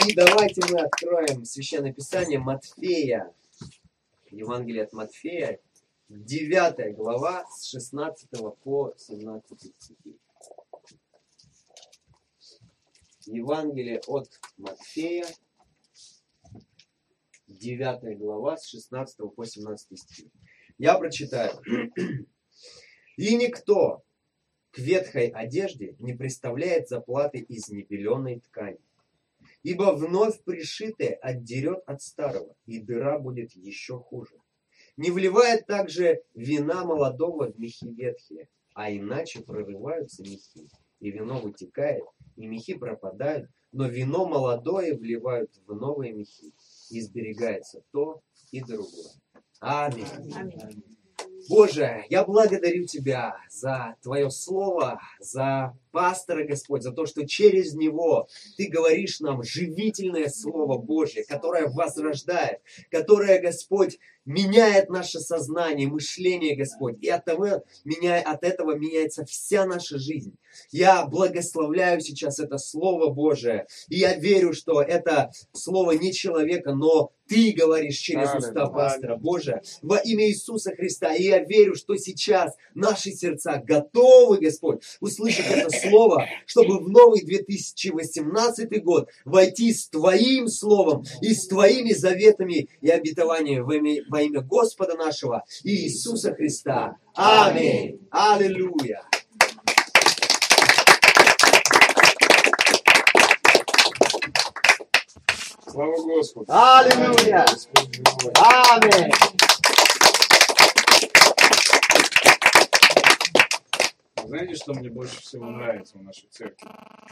И давайте мы откроем Священное Писание Матфея, Евангелие от Матфея, 9 глава, с 16 по 17 стихи. Евангелие от Матфея, 9 глава, с 16 по 17 стих. Я прочитаю. «И никто к ветхой одежде не приставляет заплаты из небеленой ткани, ибо вновь пришитое отдерет от старого, и дыра будет еще хуже. Не вливает также вина молодого в мехи ветхие, а иначе прорываются мехи, и вино вытекает, и мехи пропадают, но вино молодое вливают в новые мехи, и сберегается то и другое». Аминь. Аминь. Боже, я благодарю Тебя за Твое Слово, за пастора, Господь, за то, что через него Ты говоришь нам живительное Слово Божье, которое возрождает, которое, Господь, меняет наше сознание, мышление, Господь. И от этого меняется вся наша жизнь. Я благословляю сейчас это Слово Божие. И я верю, что это Слово не человека, но Ты говоришь через уста пастора. Боже, во имя Иисуса Христа. И я верю, что сейчас наши сердца готовы, Господь, услышать это Слово, чтобы в новый 2018 год войти с Твоим Словом и с Твоими заветами и обетованиями во имя Господа нашего Иисуса Христа. Аминь. Аллилуйя. Слава Господу. Аллилуйя. Аминь. Знаете, что мне больше всего нравится в нашей церкви?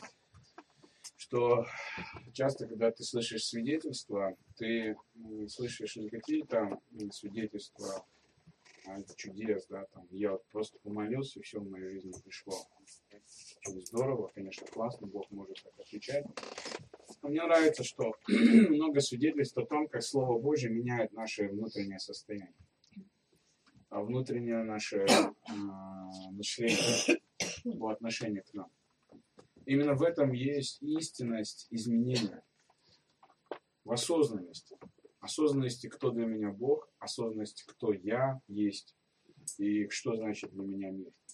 Что часто, когда ты слышишь свидетельства, ты слышишь не какие-то свидетельства чудес, да, там, я вот просто помолился, и все в моей жизни пришло. Очень здорово, конечно, классно, Бог может так отвечать. Но мне нравится, что много свидетельств о том, как Слово Божье меняет наше внутреннее состояние. Внутреннее наше мышление по отношению к нам. Именно в этом есть истинность изменения. В осознанности. Осознанности, кто для меня Бог, осознанности, кто я есть и что значит для меня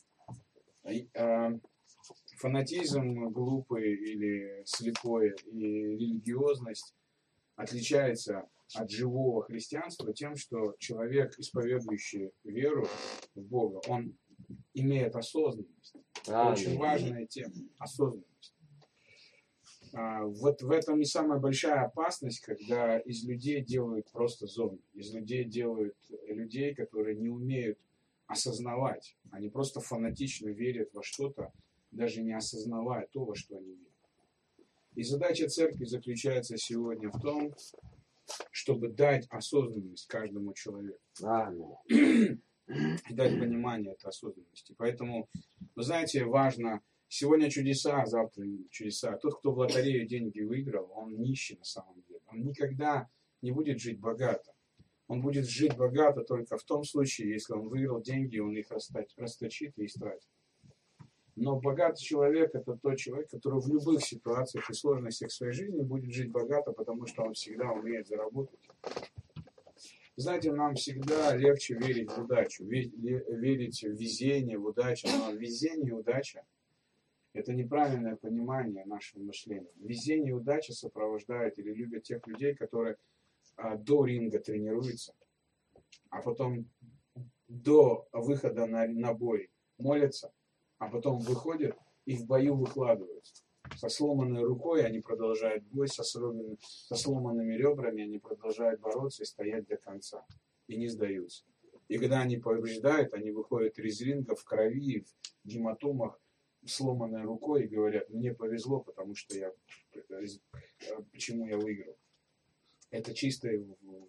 мир. Фанатизм глупый или слепой и религиозность отличается от живого христианства тем, что человек, исповедующий веру в Бога, он имеет осознанность. Это очень важная тема. Осознанность. Вот в этом и самая большая опасность, когда из людей делают просто зомби. Из людей делают людей, которые не умеют осознавать. Они просто фанатично верят во что-то, даже не осознавая то, во что они верят. И задача церкви заключается сегодня в том, чтобы дать осознанность каждому человеку. И дать понимание этой осознанности. Поэтому, вы знаете, важно, сегодня чудеса, завтра чудеса. Тот, кто в лотерею деньги выиграл, он нищий на самом деле. Он никогда не будет жить богато. Он будет жить богато только в том случае, если он выиграл деньги, он их расточит и истратит. Но богатый человек – это тот человек, который в любых ситуациях и сложностях своей жизни будет жить богато, потому что он всегда умеет заработать. Знаете, нам всегда легче верить в удачу, верить в везение, в удачу. Но везение и удача – это неправильное понимание нашего мышления. Везение и удача сопровождают или любят тех людей, которые до ринга тренируются, а потом до выхода на бой молятся, а потом выходят и в бою выкладываются. Со сломанной рукой они продолжают бой, со сломанными ребрами они продолжают бороться и стоять до конца. И не сдаются. И когда они побеждают, они выходят из ринга в крови, в гематомах, сломанной рукой и говорят: мне повезло, потому что почему я выиграл. Это чистой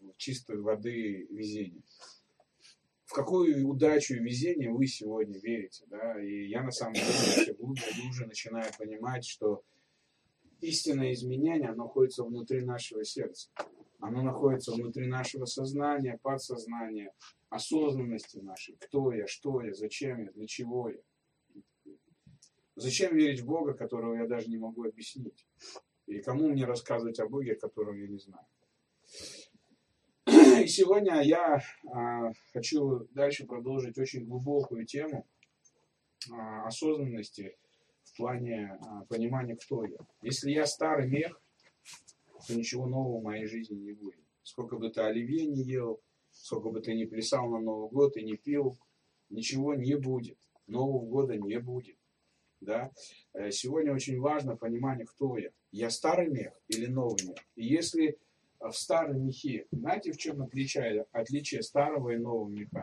воды везение. В какую удачу и везение вы сегодня верите, да? И я на самом деле все глубже и глубже начинаю понимать, что истинное изменение, оно находится внутри нашего сердца. Оно находится внутри нашего сознания, подсознания, осознанности нашей. Кто я, что я, зачем я, для чего я. Зачем верить в Бога, которого я даже не могу объяснить? И кому мне рассказывать о Боге, которого я не знаю. И сегодня я хочу дальше продолжить очень глубокую тему осознанности в плане понимания, кто я. Если я старый мех, то ничего нового в моей жизни не будет. Сколько бы ты оливье не ел, сколько бы ты не плясал на Новый год и не пил, ничего не будет. Нового года не будет. Да? Сегодня очень важно понимание, кто я. Я старый мех или новый мех. И если в старом мехе, знаете, в чем отличие старого и нового меха?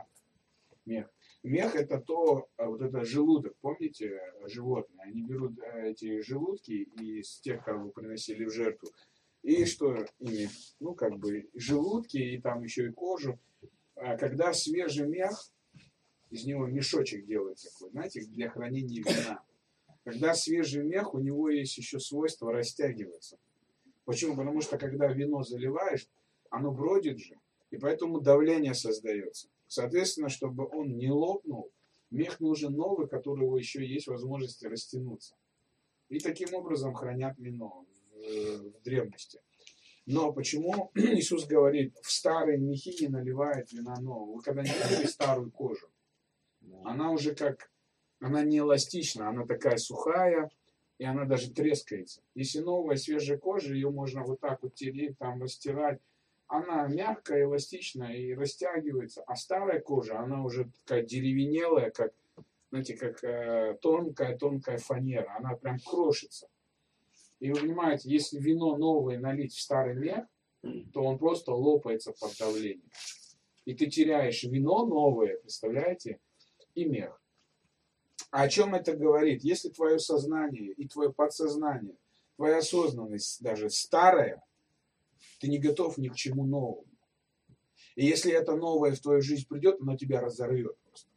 Мех это вот это желудок, помните, животные, они берут эти желудки из тех, кого приносили в жертву, и что ими, желудки, и там еще и кожу. Когда свежий мех, из него мешочек делается такой, знаете, для хранения вина. Когда свежий мех, у него есть еще свойство растягиваться. Почему? Потому что когда вино заливаешь, оно бродит же, и поэтому давление создается. Соответственно, чтобы он не лопнул, мех нужен новый, у которого еще есть возможность растянуться. И таким образом хранят вино в древности. Но почему Иисус говорит, в старые мехи не наливает вина нового? Вы когда не видели старую кожу? Она уже она не эластична, она такая сухая, и она даже трескается. Если новая свежая кожа, ее можно вот так вот тереть, там растирать. Она мягкая, эластичная и растягивается. А старая кожа, она уже такая деревенелая, как, знаете, как тонкая фанера. Она прям крошится. И вы понимаете, если вино новое налить в старый мех, то он просто лопается под давлением. И ты теряешь вино новое, представляете, и мех. А о чем это говорит? Если твое сознание и твое подсознание, твоя осознанность даже старая, ты не готов ни к чему новому. И если это новое в твою жизнь придет, оно тебя разорвет просто.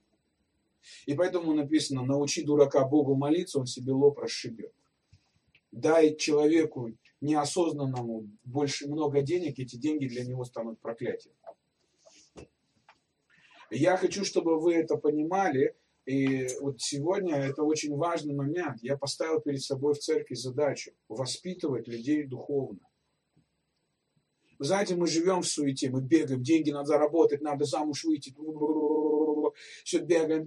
И поэтому написано, научи дурака Богу молиться, он себе лоб расшибет. Дай человеку неосознанному много денег, эти деньги для него станут проклятием. Я хочу, чтобы вы это понимали. И вот сегодня это очень важный момент. Я поставил перед собой в церкви задачу воспитывать людей духовно. Вы знаете, мы живем в суете, мы бегаем, деньги надо заработать, надо замуж выйти. Все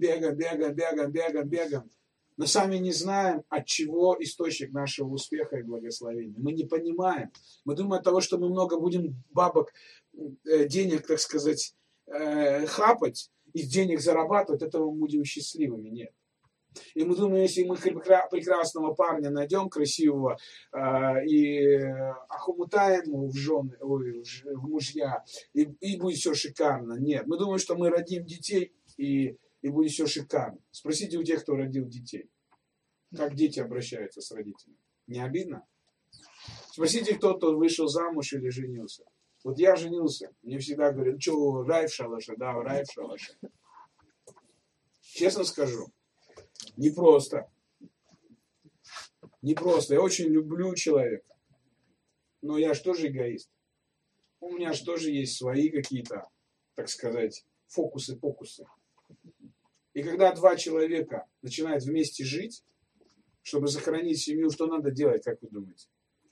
бегаем. Но сами не знаем, от чего источник нашего успеха и благословения. Мы не понимаем. Мы думаем от того, что мы много будем бабок, денег, так сказать, хапать, из денег зарабатывать, этого мы будем счастливыми. Нет. И мы думаем, если мы прекрасного парня найдем, красивого, и охомутаем его в жены, в мужья, и будет все шикарно. Нет. Мы думаем, что мы родим детей, и будет все шикарно. Спросите у тех, кто родил детей. Как дети обращаются с родителями? Не обидно? Спросите, кто вышел замуж или женился. Вот я женился, мне всегда говорят, что рай в шалаше? Да, рай в шалаше. Честно скажу, непросто. Непросто. Я очень люблю человека. Но я же тоже эгоист. У меня же тоже есть свои какие-то, так сказать, фокусы-покусы. И когда два человека начинают вместе жить, чтобы сохранить семью, что надо делать, как вы думаете?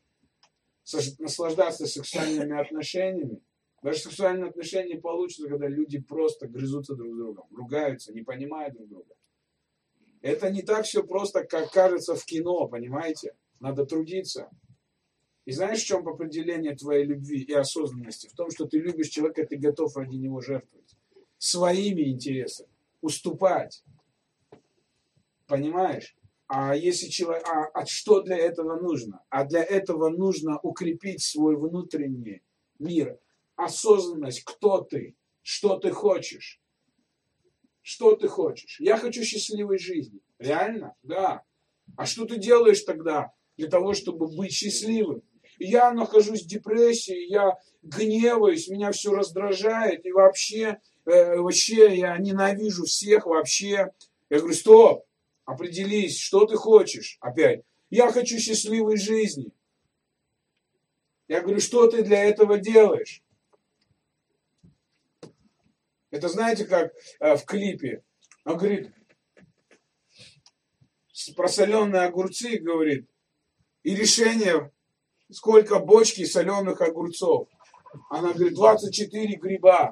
Наслаждаться сексуальными отношениями. Даже сексуальные отношения получатся, когда люди просто грызутся друг с другом, ругаются, не понимают друг друга. Это не так все просто, как кажется в кино, понимаете? Надо трудиться. И знаешь, в чем определение твоей любви и осознанности? В том, что ты любишь человека, ты готов ради него жертвовать. Своими интересами. Уступать. Понимаешь? А если человек, что для этого нужно? А для этого нужно укрепить свой внутренний мир, осознанность, кто ты, что ты хочешь. Что ты хочешь? Я хочу счастливой жизни. Реально? Да. А что ты делаешь тогда для того, чтобы быть счастливым? Я нахожусь в депрессии, я гневаюсь, меня все раздражает, и вообще я ненавижу всех вообще. Я говорю, стоп. Определись, что ты хочешь опять. Я хочу счастливой жизни. Я говорю, что ты для этого делаешь? Это знаете, как в клипе. Он говорит, просоленные огурцы, говорит, и решение сколько бочки соленых огурцов? Она говорит, 24 гриба.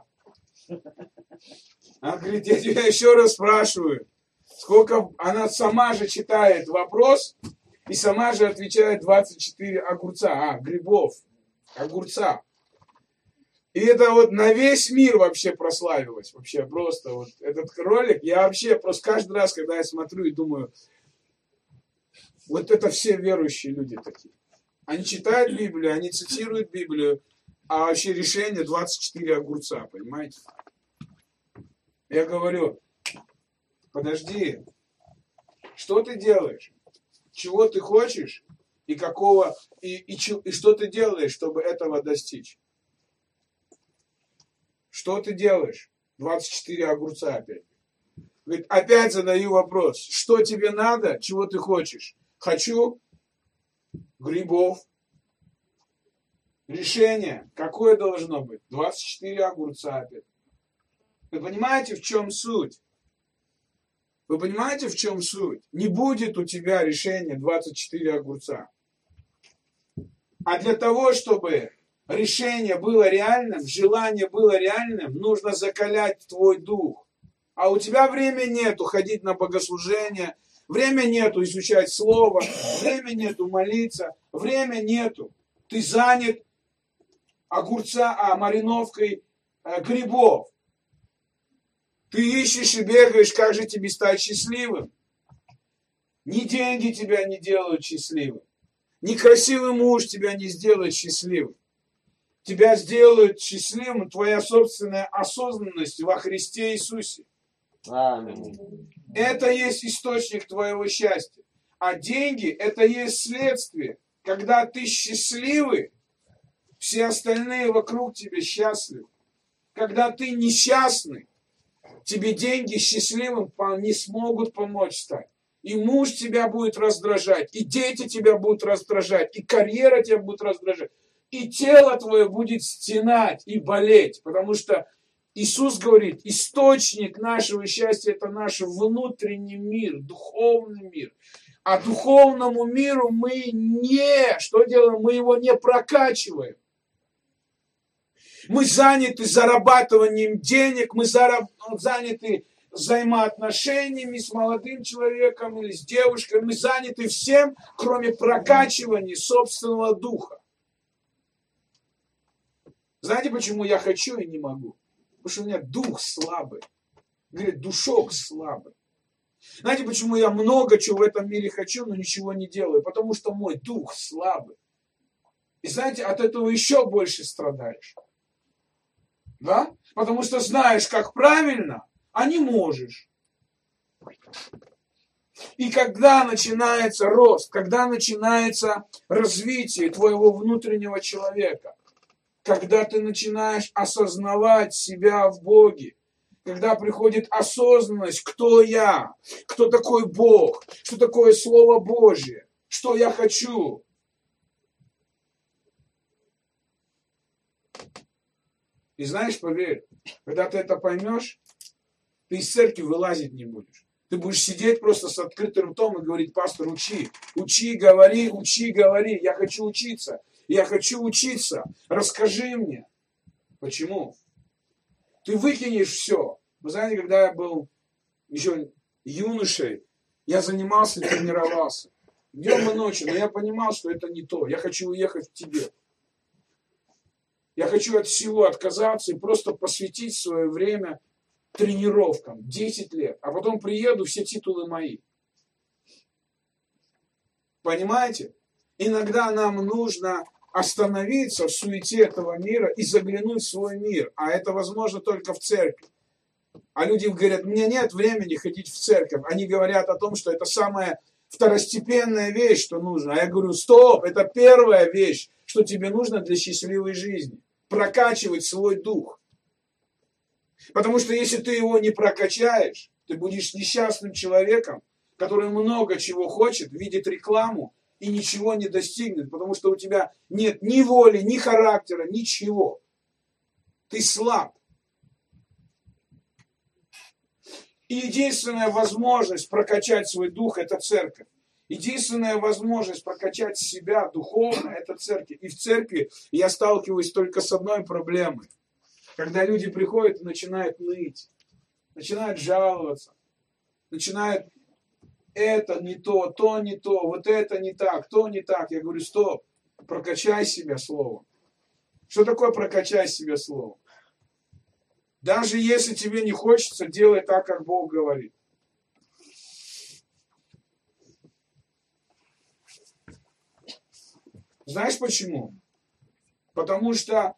Она говорит, я тебя еще раз спрашиваю, сколько... Она сама же читает вопрос и сама же отвечает 24 огурца. Грибов, огурца. И это вот на весь мир вообще прославилось. Вообще просто вот этот ролик. Я вообще просто каждый раз, когда я смотрю и думаю, вот это все верующие люди такие. Они читают Библию, они цитируют Библию, а вообще решение 24 огурца, понимаете? Я говорю, подожди, что ты делаешь? Чего ты хочешь? И какого, и что ты делаешь, чтобы этого достичь? Что ты делаешь? 24 огурца опять. Говорит, опять задаю вопрос. Что тебе надо? Чего ты хочешь? Хочу грибов. Решение. Какое должно быть? 24 огурца опять. Вы понимаете, в чем суть? Вы понимаете, в чем суть? Не будет у тебя решения 24 огурца. А для того, чтобы решение было реальным, желание было реальным, нужно закалять твой дух. А у тебя времени нету ходить на богослужение, время нету изучать слово, время нету молиться, время нету. Ты занят мариновкой грибов. Ты ищешь и бегаешь, как же тебе стать счастливым. Ни деньги тебя не делают счастливым. Ни красивый муж тебя не сделает счастливым. Тебя сделает счастливым твоя собственная осознанность во Христе Иисусе. Аминь. Это есть источник твоего счастья. А деньги это есть следствие. Когда ты счастливый, все остальные вокруг тебя счастливы. Когда ты несчастный, тебе деньги счастливым не смогут помочь стать. И муж тебя будет раздражать, и дети тебя будут раздражать, и карьера тебя будет раздражать, и тело твое будет стенать и болеть. Потому что Иисус говорит, источник нашего счастья это наш внутренний мир, духовный мир. А духовному миру мы что делаем? Мы его не прокачиваем. Мы заняты зарабатыванием денег, мы заняты взаимоотношениями с молодым человеком или с девушкой. Мы заняты всем, кроме прокачивания собственного духа. Знаете, почему я хочу и не могу? Потому что у меня дух слабый. Говорит, душок слабый. Знаете, почему я много чего в этом мире хочу, но ничего не делаю? Потому что мой дух слабый. И знаете, от этого еще больше страдаешь. Да? Потому что знаешь, как правильно, а не можешь. И когда начинается рост, когда начинается развитие твоего внутреннего человека, когда ты начинаешь осознавать себя в Боге, когда приходит осознанность, кто я, кто такой Бог, что такое Слово Божье, что я хочу. И знаешь, поверь, когда ты это поймешь, ты из церкви вылазить не будешь. Ты будешь сидеть просто с открытым ртом и говорить, пастор, учи, говори, я хочу учиться, расскажи мне. Почему? Ты выкинешь все. Вы знаете, когда я был еще юношей, я занимался, тренировался. Днем и ночью, но я понимал, что это не то. Я хочу уехать в Тибет. Я хочу от всего отказаться и просто посвятить свое время тренировкам. 10 лет. А потом приеду, все титулы мои. Понимаете? Иногда нам нужно остановиться в суете этого мира и заглянуть в свой мир. А это возможно только в церкви. А люди говорят, мне нет времени ходить в церковь. Они говорят о том, что это самая второстепенная вещь, что нужно. А я говорю, стоп, это первая вещь, что тебе нужно для счастливой жизни. Прокачивать свой дух. Потому что если ты его не прокачаешь, ты будешь несчастным человеком, который много чего хочет, видит рекламу и ничего не достигнет, потому что у тебя нет ни воли, ни характера, ничего. Ты слаб. И единственная возможность прокачать свой дух – это церковь. Единственная возможность прокачать себя духовно – это церковь. И в церкви я сталкиваюсь только с одной проблемой. Когда люди приходят и начинают ныть, начинают жаловаться, начинают это не то не то, вот это не так, то не так. Я говорю, стоп, прокачай себя словом. Что такое прокачай себя словом? Даже если тебе не хочется, делай так, как Бог говорит. Знаешь почему? Потому что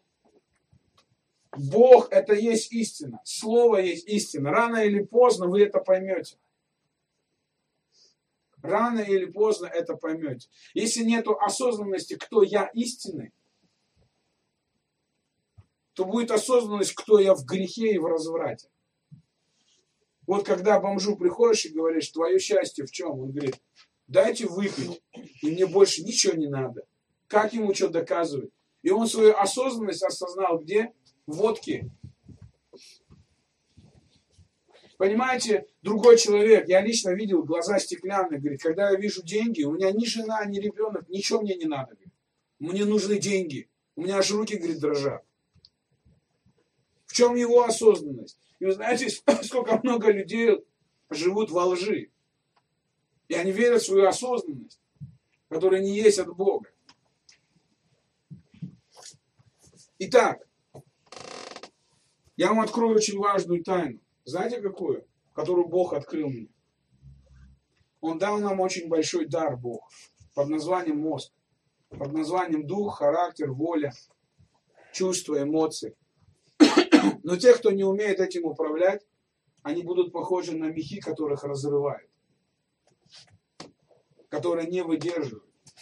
Бог это есть истина. Слово есть истина. Рано или поздно вы это поймете. Рано или поздно это поймете. Если нет осознанности, кто я истинный, то будет осознанность, кто я в грехе и в разврате. Вот когда бомжу приходишь и говоришь, твое счастье в чем? Он говорит, дайте выпить, и мне больше ничего не надо. Как ему что доказывать? И он свою осознанность осознал где? В водке. Понимаете, другой человек, я лично видел, глаза стеклянные, говорит, когда я вижу деньги, у меня ни жена, ни ребенок, ничего мне не надо. Говорит. Мне нужны деньги. У меня аж руки, говорит, дрожат. В чем его осознанность? И вы знаете, сколько много людей живут во лжи. И они верят в свою осознанность, которая не есть от Бога. Итак, я вам открою очень важную тайну. Знаете какую? Которую Бог открыл мне. Он дал нам очень большой дар, Бог, под названием мозг, под названием дух, характер, воля, чувства, эмоции. Но те, кто не умеет этим управлять, они будут похожи на мехи, которых разрывают, которые не выдерживают.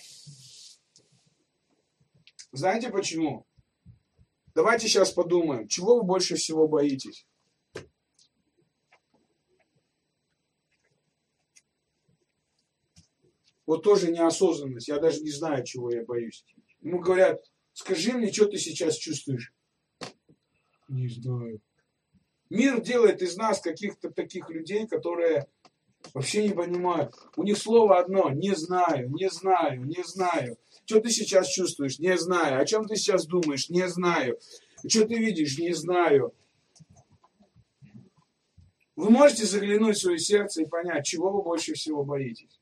Знаете почему? Давайте сейчас подумаем, чего вы больше всего боитесь? Вот тоже неосознанность, я даже не знаю, чего я боюсь. Ему говорят, скажи мне, что ты сейчас чувствуешь? Не знаю. Мир делает из нас каких-то таких людей, которые вообще не понимают. У них слово одно, не знаю, не знаю, не знаю. Что ты сейчас чувствуешь? Не знаю. О чем ты сейчас думаешь? Не знаю. Что ты видишь? Не знаю. Вы можете заглянуть в свое сердце и понять, чего вы больше всего боитесь?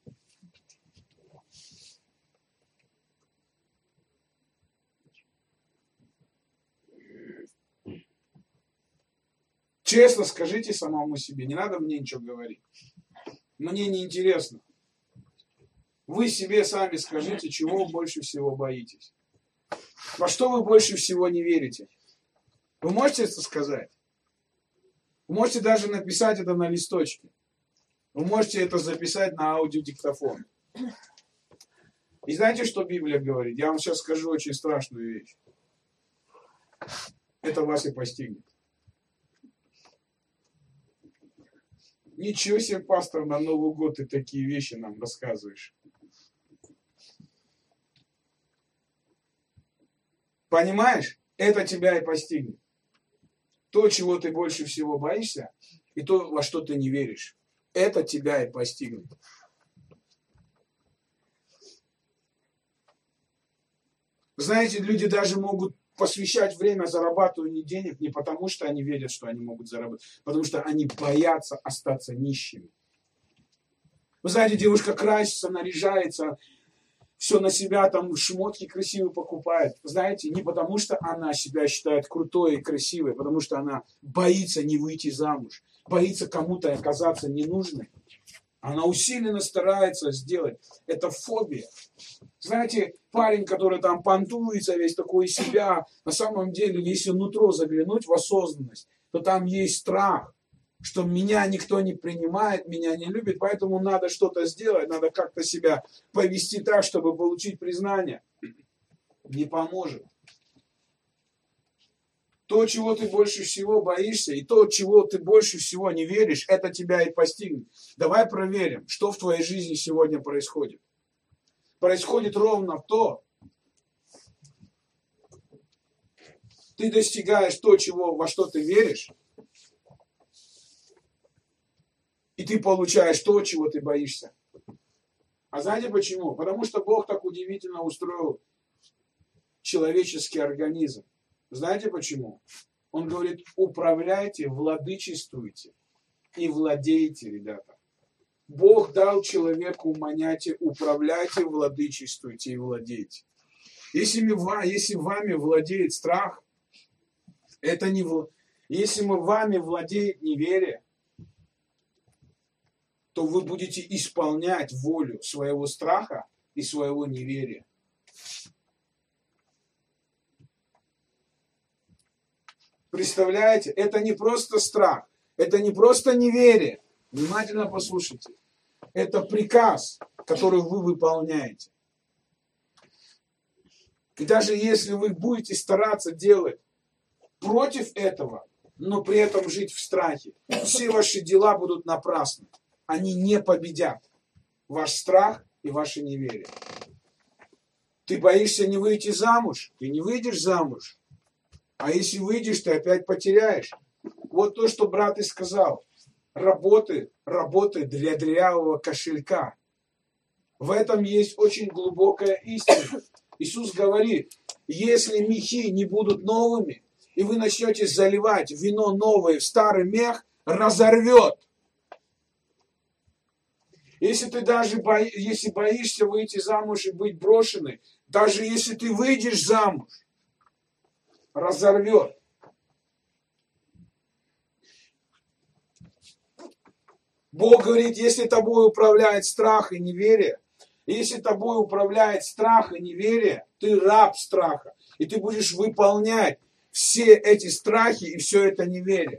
Честно скажите самому себе, не надо мне ничего говорить. Мне не интересно. Вы себе сами скажите, чего вы больше всего боитесь. Во что вы больше всего не верите. Вы можете это сказать? Вы можете даже написать это на листочке. Вы можете это записать на аудиодиктофон. И знаете, что Библия говорит? Я вам сейчас скажу очень страшную вещь. Это вас и постигнет. Ничего себе, пастор, на Новый год ты такие вещи нам рассказываешь. Понимаешь? Это тебя и постигнет. То, чего ты больше всего боишься, и то, во что ты не веришь, это тебя и постигнет. Знаете, люди даже могут посвящать время зарабатыванию денег не потому, что они верят, что они могут заработать, потому что они боятся остаться нищими. Вы знаете, девушка красится, наряжается, все на себя, там шмотки красивые покупает. Знаете, не потому, что она себя считает крутой и красивой, а потому что она боится не выйти замуж, боится кому-то оказаться ненужной. Она усиленно старается сделать. Это фобия. Знаете, парень, который там понтуется, весь такой из себя, на самом деле, если внутрь заглянуть в осознанность, то там есть страх, что меня никто не принимает, меня не любит, поэтому надо что-то сделать, надо как-то себя повести так, чтобы получить признание. Не поможет. То, чего ты больше всего боишься, и то, чего ты больше всего не веришь, это тебя и постигнет. Давай проверим, что в твоей жизни сегодня происходит. Происходит ровно то, ты достигаешь то, во что ты веришь, и ты получаешь то, чего ты боишься. А знаете почему? Потому что Бог так удивительно устроил человеческий организм. Знаете почему? Он говорит, управляйте, владычествуйте и владейте, ребята. Бог дал человеку понятие управляйте, владычествуйте и владейте. Если вами владеет страх, это не... Если вами владеет неверие, то вы будете исполнять волю своего страха и своего неверия. Представляете, это не просто страх, это не просто неверие. Внимательно послушайте. Это приказ, который вы выполняете. И даже если вы будете стараться делать против этого, но при этом жить в страхе, все ваши дела будут напрасны. Они не победят ваш страх и ваше неверие. Ты боишься не выйти замуж, ты не выйдешь замуж. А если выйдешь, ты опять потеряешь. Вот то, что брат и сказал. Работы для дырявого кошелька. В этом есть очень глубокая истина. Иисус говорит, если мехи не будут новыми, и вы начнете заливать вино новое в старый мех, разорвет. Если ты даже если боишься выйти замуж и быть брошенной, даже если ты выйдешь замуж, разорвет. Бог говорит, если тобой управляет страх и неверие, если тобой управляет страх и неверие, ты раб страха, и ты будешь выполнять все эти страхи и все это неверие.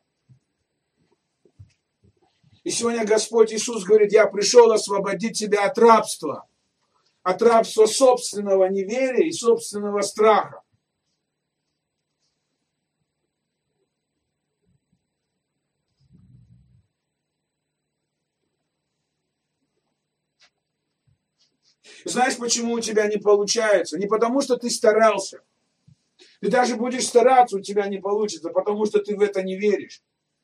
И сегодня Господь Иисус говорит, я пришел освободить тебя от рабства собственного неверия и собственного страха. Знаешь, почему у тебя не получается? Не потому, что ты старался. Ты даже будешь стараться, у тебя не получится, потому что ты в это не веришь.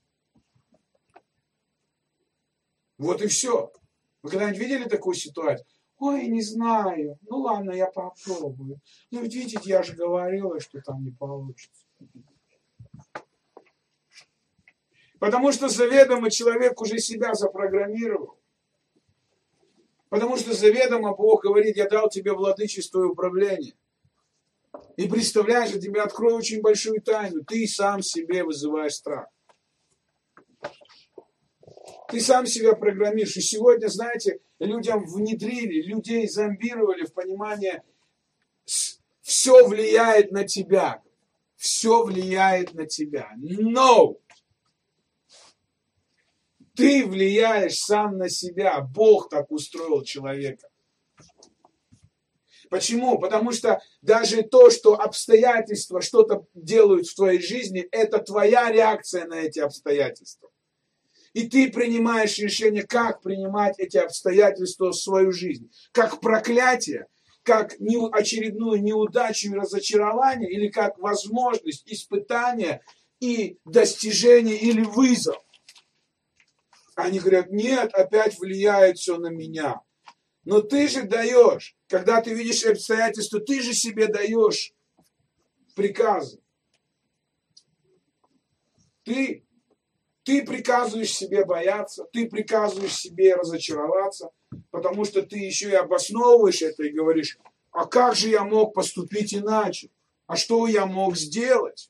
Вот и все. Вы когда-нибудь видели такую ситуацию? Ой, не знаю. Ну ладно, я попробую. Ну ведь видите, я же говорила, что там не получится. Потому что заведомо человек уже себя запрограммировал. Потому что заведомо Бог говорит, я дал тебе владычество и управление. И представляешь, я тебе открою очень большую тайну. Ты сам себе вызываешь страх. Ты сам себя программируешь. И сегодня, знаете, людям внедрили, людей зомбировали в понимание, все влияет на тебя. Все влияет на тебя. No! Ты влияешь сам на себя. Бог так устроил человека. Почему? Потому что даже то, что обстоятельства что-то делают в твоей жизни, это твоя реакция на эти обстоятельства. И ты принимаешь решение, как принимать эти обстоятельства в свою жизнь. Как проклятие, как очередную неудачу и разочарование, или как возможность, испытание и достижение или вызов. Они говорят, нет, опять влияет все на меня. Но ты же даешь, когда ты видишь обстоятельства, ты же себе даешь приказы. Ты приказываешь себе бояться, ты приказываешь себе разочароваться, потому что ты еще и обосновываешь это и говоришь, а как же я мог поступить иначе? А что я мог сделать?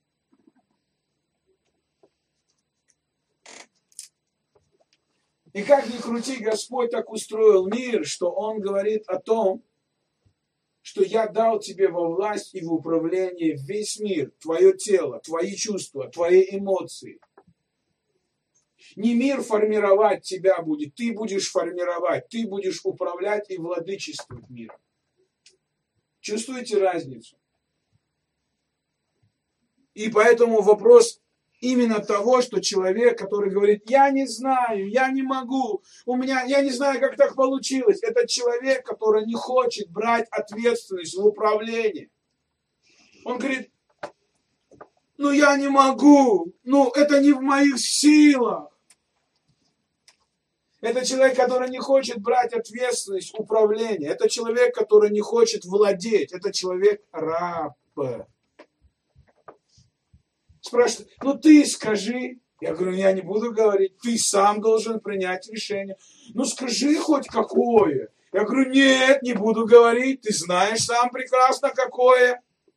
И как ни крути, Господь так устроил мир, что Он говорит о том, что я дал тебе во власть и в управление весь мир, твое тело, твои чувства, твои эмоции. Не мир формировать тебя будет, ты будешь формировать, ты будешь управлять и владычествовать миром. Чувствуете разницу? И поэтому вопрос именно того, что человек, который говорит, я не знаю, я не могу, я не знаю, как так получилось. Это человек, который не хочет брать ответственность в управлении. Он говорит, я не могу, это не в моих силах. Это человек, который не хочет брать ответственность управления. Это человек, который не хочет владеть. Это человек раб. Спрашивают, ну ты скажи. Я говорю, я не буду говорить. Ты сам должен принять решение. Ну скажи хоть какое. Я говорю, нет, не буду говорить. Ты знаешь сам прекрасно какое.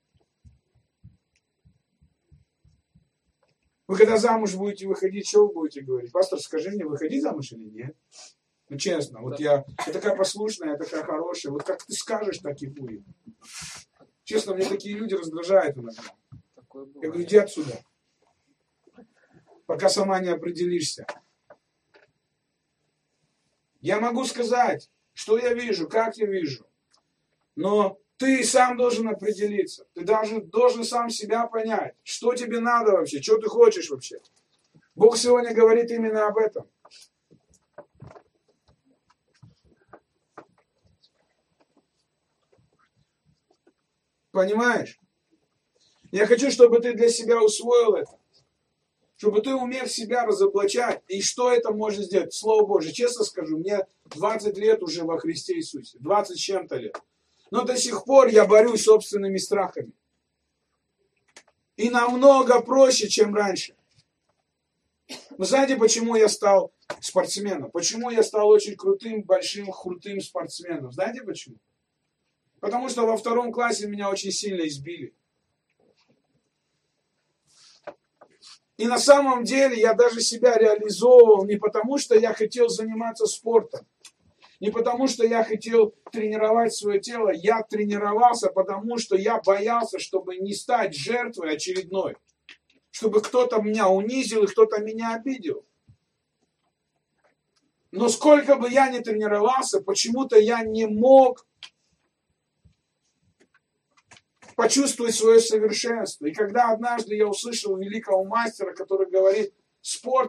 Вы когда замуж будете выходить, что вы будете говорить? Пастор, скажи мне, выходи замуж или нет? Ну честно, вот я такая послушная, я такая хорошая. Вот как ты скажешь, так и будет. Честно, мне такие люди раздражают иногда. Я говорю, иди отсюда. Пока сама не определишься. Я могу сказать, что я вижу, как я вижу. Но ты сам должен определиться. Ты должен сам себя понять. Что тебе надо вообще? Что ты хочешь вообще? Бог сегодня говорит именно об этом. Понимаешь? Я хочу, чтобы ты для себя усвоил это. Чтобы ты умел себя разоблачать. И что это может сделать? Слово Божие. Честно скажу, мне 20 лет уже во Христе Иисусе. 20 с чем-то лет. Но до сих пор я борюсь с собственными страхами. И намного проще, чем раньше. Вы знаете, почему я стал спортсменом? Почему я стал очень крутым, большим, крутым спортсменом? Знаете почему? Потому что во 2 классе меня очень сильно избили. И на самом деле я даже себя реализовывал не потому, что я хотел заниматься спортом, не потому, что я хотел тренировать свое тело. Я тренировался, потому что я боялся, чтобы не стать жертвой очередной. Чтобы кто-то меня унизил и кто-то меня обидел. Но сколько бы я ни тренировался, почему-то я не мог почувствовать свое совершенство. И когда однажды я услышал великого мастера, который говорит, спорт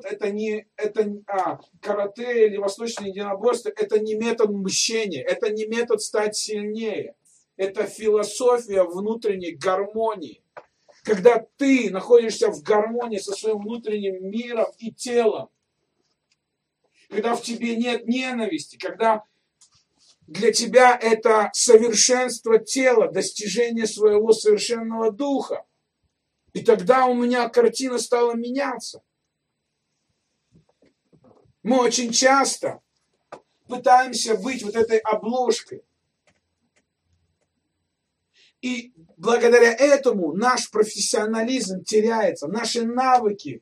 карате или восточное единоборство, это не метод мщения, это не метод стать сильнее. Это философия внутренней гармонии. Когда ты находишься в гармонии со своим внутренним миром и телом. Когда в тебе нет ненависти, когда для тебя это совершенство тела, достижение своего совершенного духа. И тогда у меня картина стала меняться. Мы очень часто пытаемся быть вот этой обложкой. И благодаря этому наш профессионализм теряется, наши навыки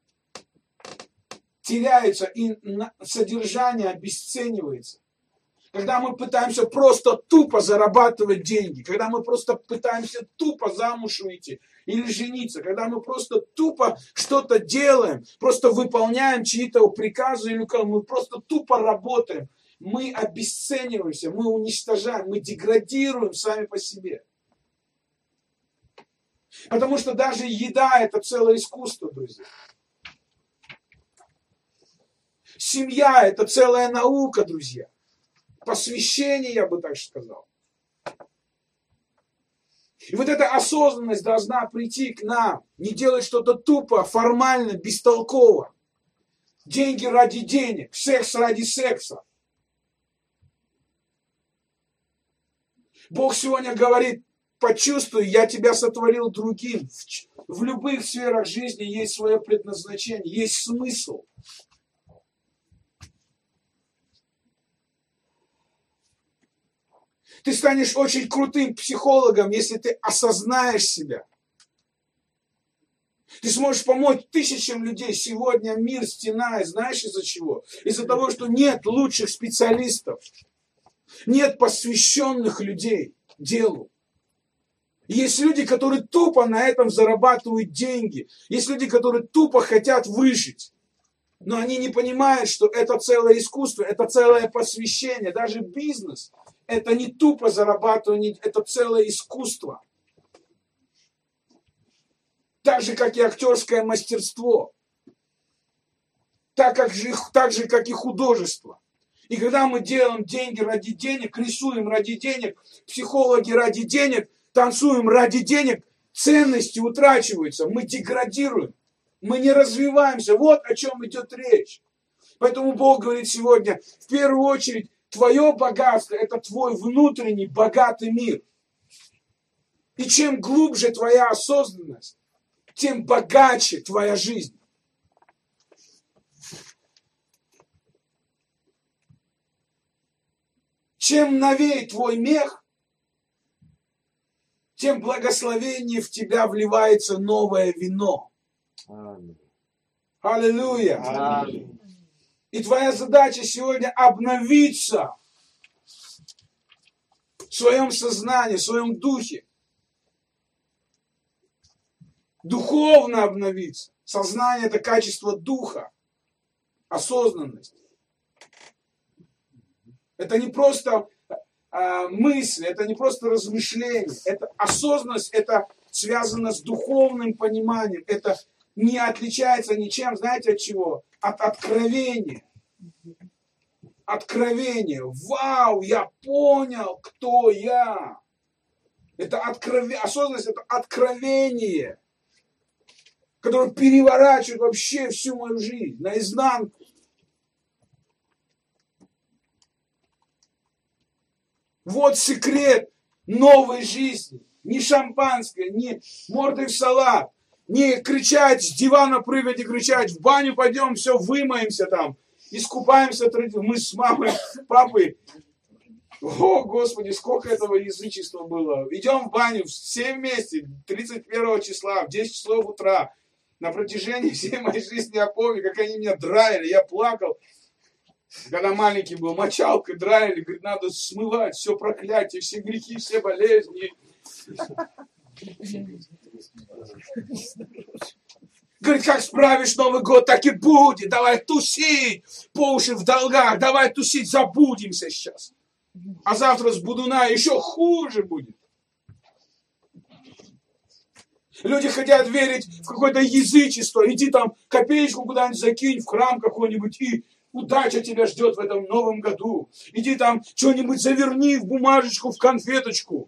теряются, и содержание обесценивается. Когда мы пытаемся просто тупо зарабатывать деньги, когда мы просто пытаемся тупо замуж выйти или жениться, когда мы просто тупо что-то делаем, просто выполняем чьи-то приказы, или мы просто тупо работаем, мы обесцениваемся, мы уничтожаем, мы деградируем сами по себе. Потому что даже еда – это целое искусство, друзья. Семья – это целая наука, друзья. Посвящение, я бы так сказал. И вот эта осознанность должна прийти к нам. Не делать что-то тупо, формально, бестолково. Деньги ради денег, секс ради секса. Бог сегодня говорит, почувствуй, я тебя сотворил другим. В любых сферах жизни есть свое предназначение, есть смысл. Ты станешь очень крутым психологом, если ты осознаешь себя. Ты сможешь помочь тысячам людей. Сегодня мир стенает. Знаешь из-за чего? Из-за того, что нет лучших специалистов. Нет посвященных людей делу. Есть люди, которые тупо на этом зарабатывают деньги. Есть люди, которые тупо хотят выжить. Но они не понимают, что это целое искусство, это целое посвящение. Даже бизнес – это не тупо зарабатывание, это целое искусство. Так же, как и актерское мастерство. Так же, как и художество. И когда мы делаем деньги ради денег, рисуем ради денег, психологи ради денег, танцуем ради денег, ценности утрачиваются, мы деградируем, мы не развиваемся. Вот о чем идет речь. Поэтому Бог говорит сегодня, в первую очередь, твое богатство – это твой внутренний богатый мир. И чем глубже твоя осознанность, тем богаче твоя жизнь. Чем новее твой мех, тем благословение в тебя вливается новое вино. Аминь. Аллилуйя. Аминь. И твоя задача сегодня обновиться в своем сознании, в своем духе. Духовно обновиться. Сознание – это качество духа, осознанность. Это не просто мысли, это не просто размышления. Это осознанность, это связано с духовным пониманием. Это не отличается ничем, знаете, от чего? От откровения. Откровение. Вау, я понял, кто я. Это осознанность, это откровение, которое переворачивает вообще всю мою жизнь наизнанку. Вот секрет новой жизни. Не шампанское, не мордой в салат, не кричать с дивана, прыгать и кричать, в баню пойдем, все, вымоемся там, искупаемся. Мы с мамой, папой, о, Господи, сколько этого язычества было. Идем в баню все вместе, 31 числа, в 10 часов утра. На протяжении всей моей жизни я помню, как они меня драили, я плакал. Когда маленький был, мочалкой драили, говорит, надо смывать все проклятие, все грехи, все болезни. Говорит, как справишь Новый год, так и будет. Давай тусить, по уши в долгах, давай тусить, забудемся сейчас. А завтра с Будуна еще хуже будет. Люди хотят верить в какое-то язычество. Иди там копеечку куда-нибудь закинь в храм какой-нибудь, и удача тебя ждет в этом новом году. Иди там что-нибудь заверни в бумажечку, в конфеточку.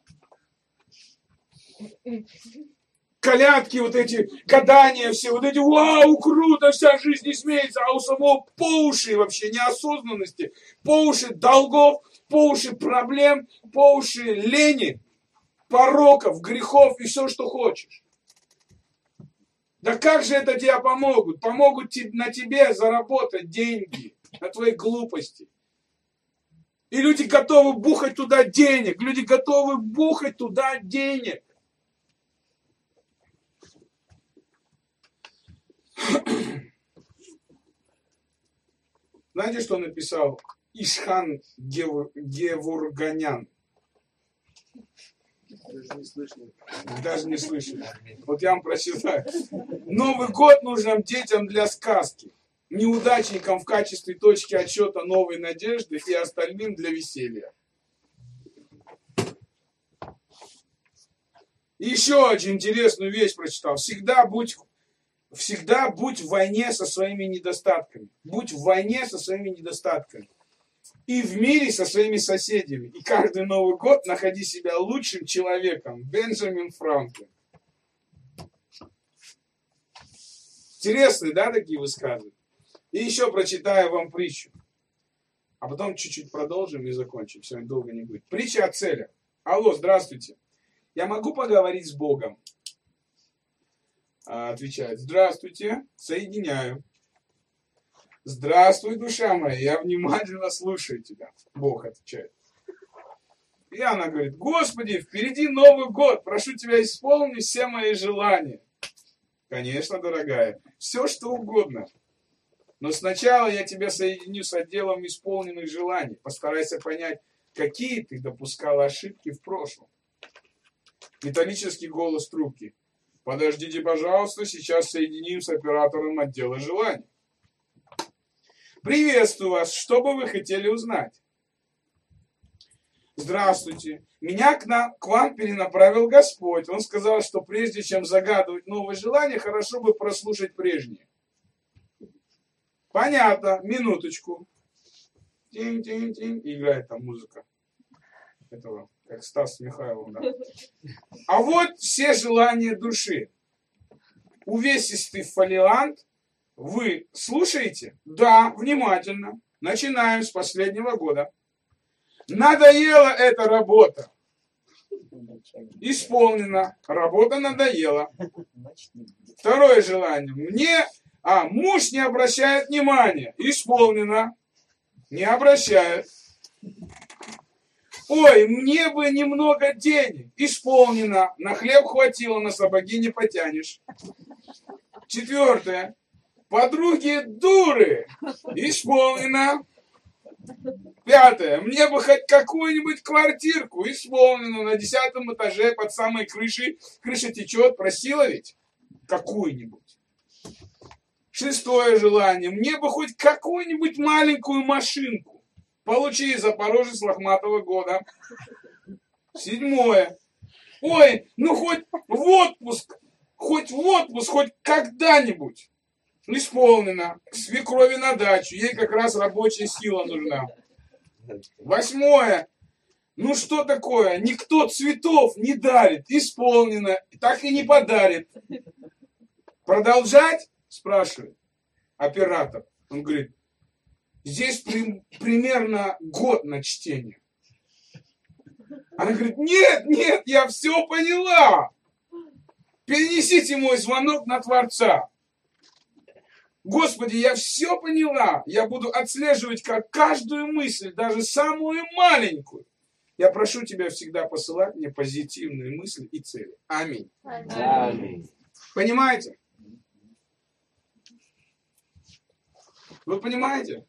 Колядки вот эти, гадания все, вот эти, вау, круто, вся жизнь изменится, а у самого по уши вообще неосознанности, по уши долгов, по уши проблем, по уши лени, пороков, грехов и все, что хочешь. Да как же это тебе помогут? Помогут на тебе заработать деньги, на твоей глупости. И люди готовы бухать туда денег, люди готовы бухать туда денег. Знаете, что написал Ишхан Гевурганян? Даже не слышали. Вот я вам прочитаю. Новый год нужен детям для сказки, неудачникам в качестве точки отсчета новой надежды и остальным для веселья. И еще один интересную вещь прочитал. Всегда будь в войне со своими недостатками. Будь в войне со своими недостатками. И в мире со своими соседями. И каждый Новый год находи себя лучшим человеком. Бенджамин Франклин. Интересные, да, такие высказывания? И еще прочитаю вам притчу. А потом чуть-чуть продолжим и закончим. Сегодня долго не будет. Притча о целях. Алло, здравствуйте. Я могу поговорить с Богом? Отвечает, здравствуйте, соединяю. Здравствуй, душа моя, я внимательно слушаю тебя. Бог отвечает. И она говорит, Господи, впереди Новый год, прошу тебя исполнить все мои желания. Конечно, дорогая, все что угодно. Но сначала я тебя соединю с отделом исполненных желаний. Постарайся понять, какие ты допускал ошибки в прошлом. Металлический голос трубки. Подождите, пожалуйста, сейчас соединим с оператором отдела желаний. Приветствую вас. Что бы вы хотели узнать? Здравствуйте. Меня к вам перенаправил Господь. Он сказал, что прежде чем загадывать новые желания, хорошо бы прослушать прежние. Понятно. Минуточку. Тинь-тинь-тинь. Играет там музыка. Этого, как Стас Михайлов. Да? А вот все желания души. Увесистый фолиант Вы слушаете? Да, внимательно. Начинаем с последнего года. Надоела эта работа. Исполнено. Работа надоела. Второе желание. Муж не обращает внимания. Исполнено. Не обращает. Ой, мне бы немного денег. Исполнено. На хлеб хватило, на сапоги не потянешь. Четвертое. Подруги дуры. Исполнено. Пятое. Мне бы хоть какую-нибудь квартирку. Исполнено. На 10-м этаже под самой крышей. Крыша течет. Просила ведь? Какую-нибудь. Шестое желание. Мне бы хоть какую-нибудь маленькую машинку. Получи, Запорожец лохматого года. Седьмое. Ой, ну хоть в отпуск, хоть когда-нибудь. Исполнено. К свекрови на дачу. Ей как раз рабочая сила нужна. Восьмое. Ну что такое? Никто цветов не дарит. Исполнено. Так и не подарит. Продолжать? Спрашивает оператор. Он говорит, здесь примерно год на чтение. Она говорит, нет, я все поняла. Перенесите мой звонок на Творца. Господи, я все поняла. Я буду отслеживать как каждую мысль, даже самую маленькую. Я прошу тебя всегда посылать мне позитивные мысли и цели. Аминь. Аминь. Понимаете? Вы понимаете?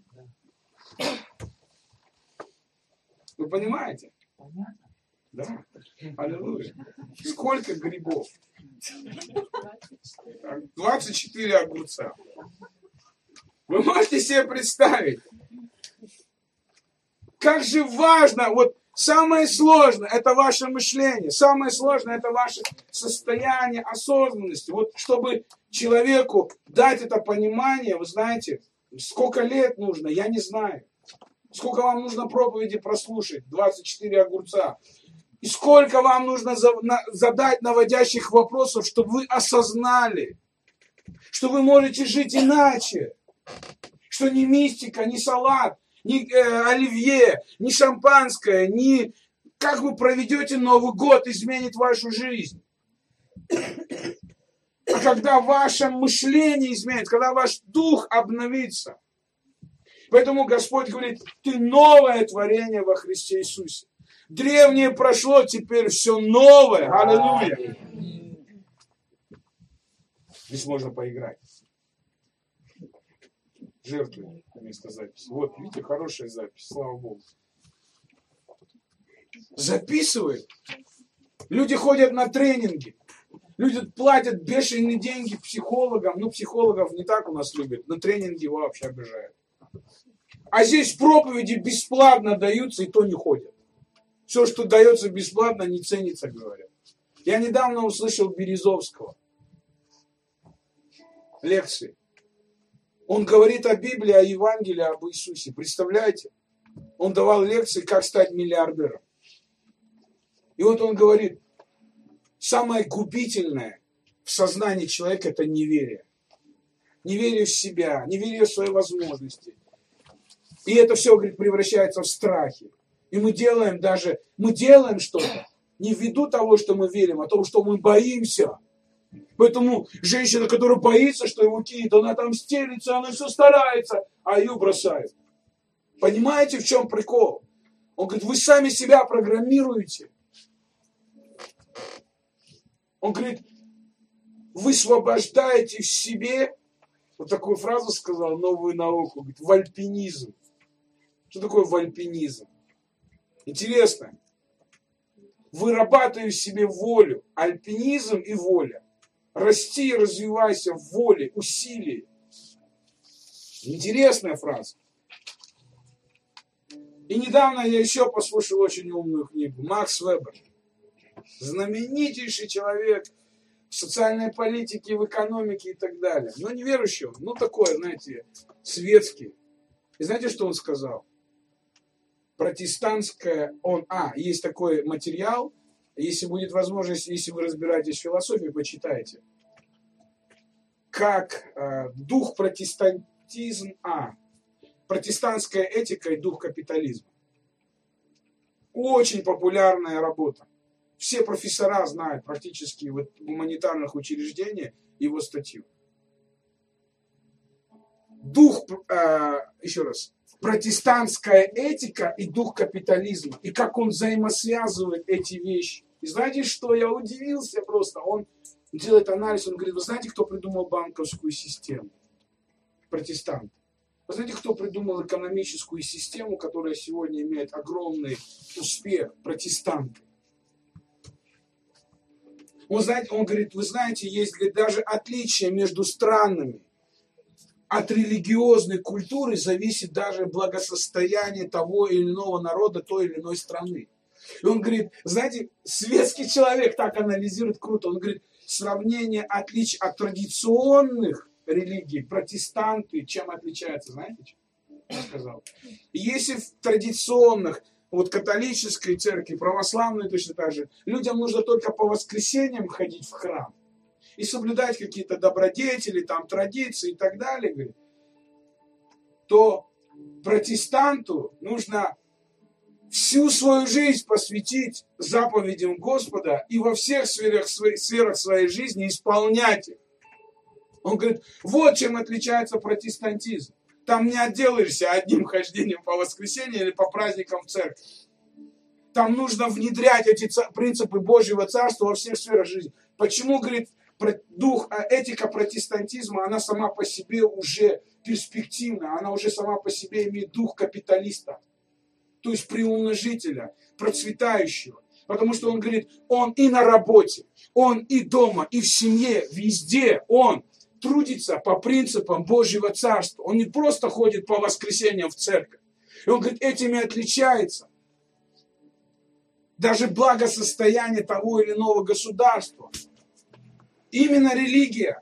Вы понимаете? Да. Аллилуйя. Сколько грибов? 24 огурца. Вы можете себе представить? Как же важно, вот самое сложное, это ваше мышление. Самое сложное, это ваше состояние осознанности. Вот чтобы человеку дать это понимание, вы знаете, сколько лет нужно, я не знаю. Сколько вам нужно проповеди прослушать, 24 огурца. И сколько вам нужно задать наводящих вопросов, чтобы вы осознали, что вы можете жить иначе. Что ни мистика, ни салат, ни оливье, ни шампанское, ни как вы проведете Новый год, изменит вашу жизнь. А когда ваше мышление изменится, когда ваш дух обновится. Поэтому Господь говорит, ты новое творение во Христе Иисусе. Древнее прошло, теперь все новое. Аллилуйя. Здесь можно поиграть. Жертвы вместо записи. Вот, видите, хорошая запись, слава Богу. Записывают. Люди ходят на тренинги. Люди платят бешеные деньги психологам. Ну, психологов не так у нас любят. На тренинги его вообще обижают. А здесь проповеди бесплатно даются, и то не ходят. Все, что дается бесплатно, не ценится, говорят. Я недавно услышал Березовского. Лекции. Он говорит о Библии, о Евангелии, об Иисусе. Представляете? Он давал лекции, как стать миллиардером. И вот он говорит, самое губительное в сознании человека – это неверие. Неверие в себя, неверие в свои возможности. И это все, говорит, превращается в страхи. И мы делаем что-то не ввиду того, что мы верим, а того, что мы боимся. Поэтому женщина, которая боится, что его кинет, она там стелится, она все старается, а ее бросают. Понимаете, в чем прикол? Он говорит, вы сами себя программируете. Он говорит, вы освобождаете в себе, вот такую фразу сказал, новую науку, говорит, вальпинизм. Что такое вальпинизм? Интересно. Вырабатывай в себе волю. Альпинизм и воля. Расти и развивайся в воле, усилии. Интересная фраза. И недавно я еще послушал очень умную книгу. Макс Вебер. Знаменитейший человек в социальной политике, в экономике и так далее. Но неверующий он. Ну, такой, знаете, светский. И знаете, что он сказал? Протестантская... Есть такой материал. Если будет возможность, если вы разбираетесь в философии, почитайте. как дух протестантская этика и дух капитализма. Очень популярная работа. Все профессора знают практически в гуманитарных учреждениях его статью. Еще раз, протестантская этика и дух капитализма. И как он взаимосвязывает эти вещи. И знаете, что я удивился просто? Он делает анализ, он говорит, вы знаете, кто придумал банковскую систему? Протестанты. Вы знаете, кто придумал экономическую систему, которая сегодня имеет огромный успех? Протестанты. Он говорит, вы знаете, есть даже отличия между странами. От религиозной культуры зависит даже благосостояние того или иного народа, той или иной страны. И он говорит, знаете, светский человек так анализирует круто. Он говорит, сравнение отличий от традиционных религий, протестанты, чем отличаются, знаете, чем? Он сказал. Если в традиционных, католической церкви, православной точно так же, людям нужно только по воскресеньям ходить в храм и соблюдать какие-то добродетели, там, традиции и так далее, говорит, то протестанту нужно всю свою жизнь посвятить заповедям Господа и во всех сферах своей жизни исполнять их. Он говорит, вот чем отличается протестантизм. Там не отделаешься одним хождением по воскресеньям или по праздникам в церкви. Там нужно внедрять эти принципы Божьего Царства во всех сферах жизни. Почему, говорит, этика протестантизма, она сама по себе уже перспективна, она уже сама по себе имеет дух капиталиста, то есть приумножителя, процветающего. Потому что он говорит, он и на работе, он и дома, и в семье, везде он трудится по принципам Божьего Царства. Он не просто ходит по воскресеньям в церковь. И он говорит, этими отличается даже благосостояние того или иного государства. Именно религия.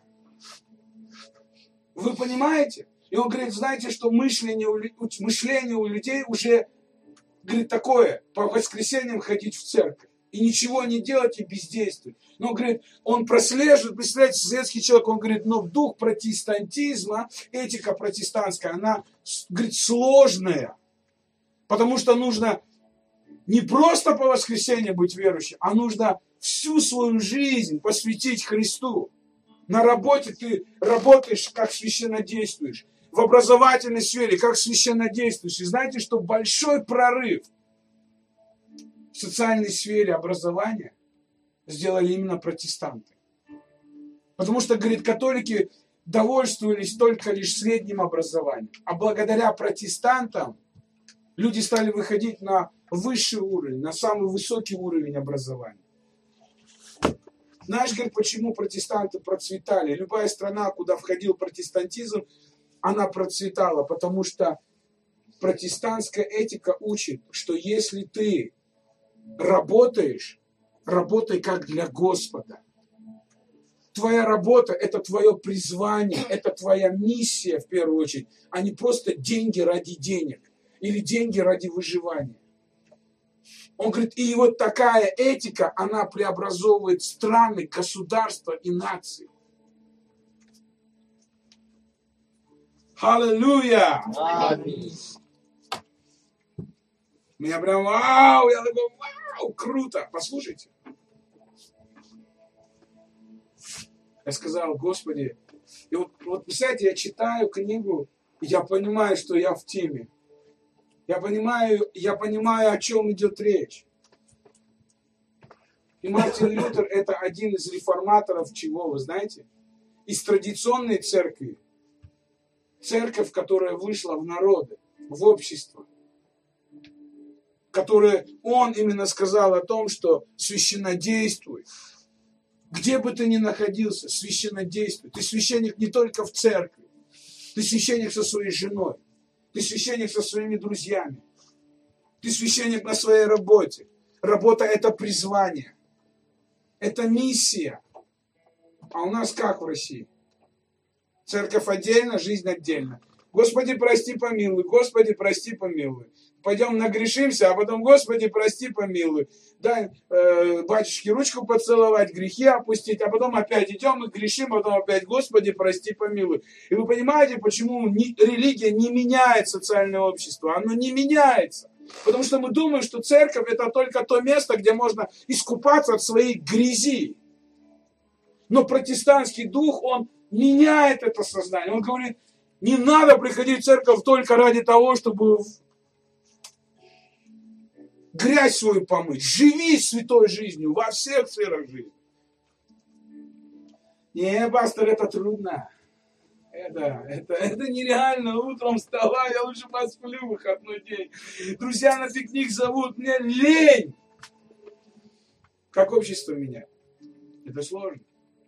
Вы понимаете? И он говорит, знаете, что мышление у людей уже, говорит, такое, по воскресеньям ходить в церковь. И ничего не делать и бездействовать. Но, говорит, он прослеживает, представляете, светский человек, он говорит, но дух протестантизма, этика протестантская, она, говорит, сложная. Потому что нужно не просто по воскресеньям быть верующим, а нужно всю свою жизнь посвятить Христу. На работе ты работаешь, как священнодействуешь. В образовательной сфере, как священнодействуешь. И знаете, что большой прорыв в социальной сфере образования сделали именно протестанты. Потому что, говорит, католики довольствовались только лишь средним образованием. А благодаря протестантам люди стали выходить на высший уровень, на самый высокий уровень образования. Знаешь, говорит, почему протестанты процветали? Любая страна, куда входил протестантизм, она процветала, потому что протестантская этика учит, что если ты работаешь, работай как для Господа. Твоя работа – это твое призвание, это твоя миссия в первую очередь, а не просто деньги ради денег или деньги ради выживания. Он говорит, и вот такая этика, она преобразовывает страны, государства и нации. Аллилуйя! Аминь. Меня прям вау, я такой вау, круто. Послушайте. Я сказал, Господи, и вот представляете, я читаю книгу, и я понимаю, что я в теме. Я понимаю, о чем идет речь. И Мартин Лютер это один из реформаторов чего, вы знаете? Из традиционной церкви. Церковь, которая вышла в народы, в общество. Которая, он именно сказал о том, что священнодействуй. Где бы ты ни находился, священнодействуй. Ты священник не только в церкви. Ты священник со своей женой. Ты священник со своими друзьями. Ты священник на своей работе. Работа – это призвание. Это миссия. А у нас как в России? Церковь отдельно, жизнь отдельно. Господи, прости, помилуй. Господи, прости, помилуй. Пойдем нагрешимся, а потом, Господи, прости, помилуй. Дай батюшке ручку поцеловать, грехи опустить, а потом опять идем и грешим, а потом опять, Господи, прости, помилуй. И вы понимаете, почему религия не меняет социальное общество? Оно не меняется. Потому что мы думаем, что церковь это только то место, где можно искупаться от своей грязи. Но протестантский дух, он меняет это сознание. Он говорит, не надо приходить в церковь только ради того, чтобы грязь свою помыть. Живи святой жизнью во всех сферах жизни. Не, пастор, это трудно. Это нереально. Утром вставай, я лучше посплю в выходной день. Друзья на пикник зовут, мне лень. Как общество меняет? Это сложно.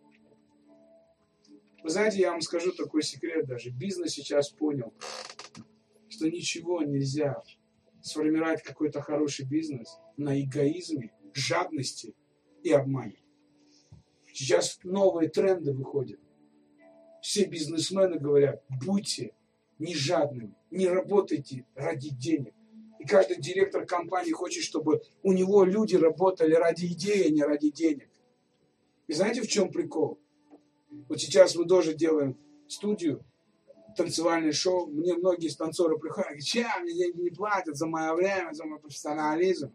Вы знаете, я вам скажу такой секрет даже. Бизнес сейчас понял, что ничего нельзя сформировать какой-то хороший бизнес на эгоизме, жадности и обмане. Сейчас новые тренды выходят. Все бизнесмены говорят, будьте не жадными, не работайте ради денег. И каждый директор компании хочет, чтобы у него люди работали ради идеи, а не ради денег. И знаете, в чем прикол? Вот сейчас мы тоже делаем студию, танцевальное шоу. Мне многие танцоры приходят, говорят, чем мне деньги не платят за мое время, за мой профессионализм.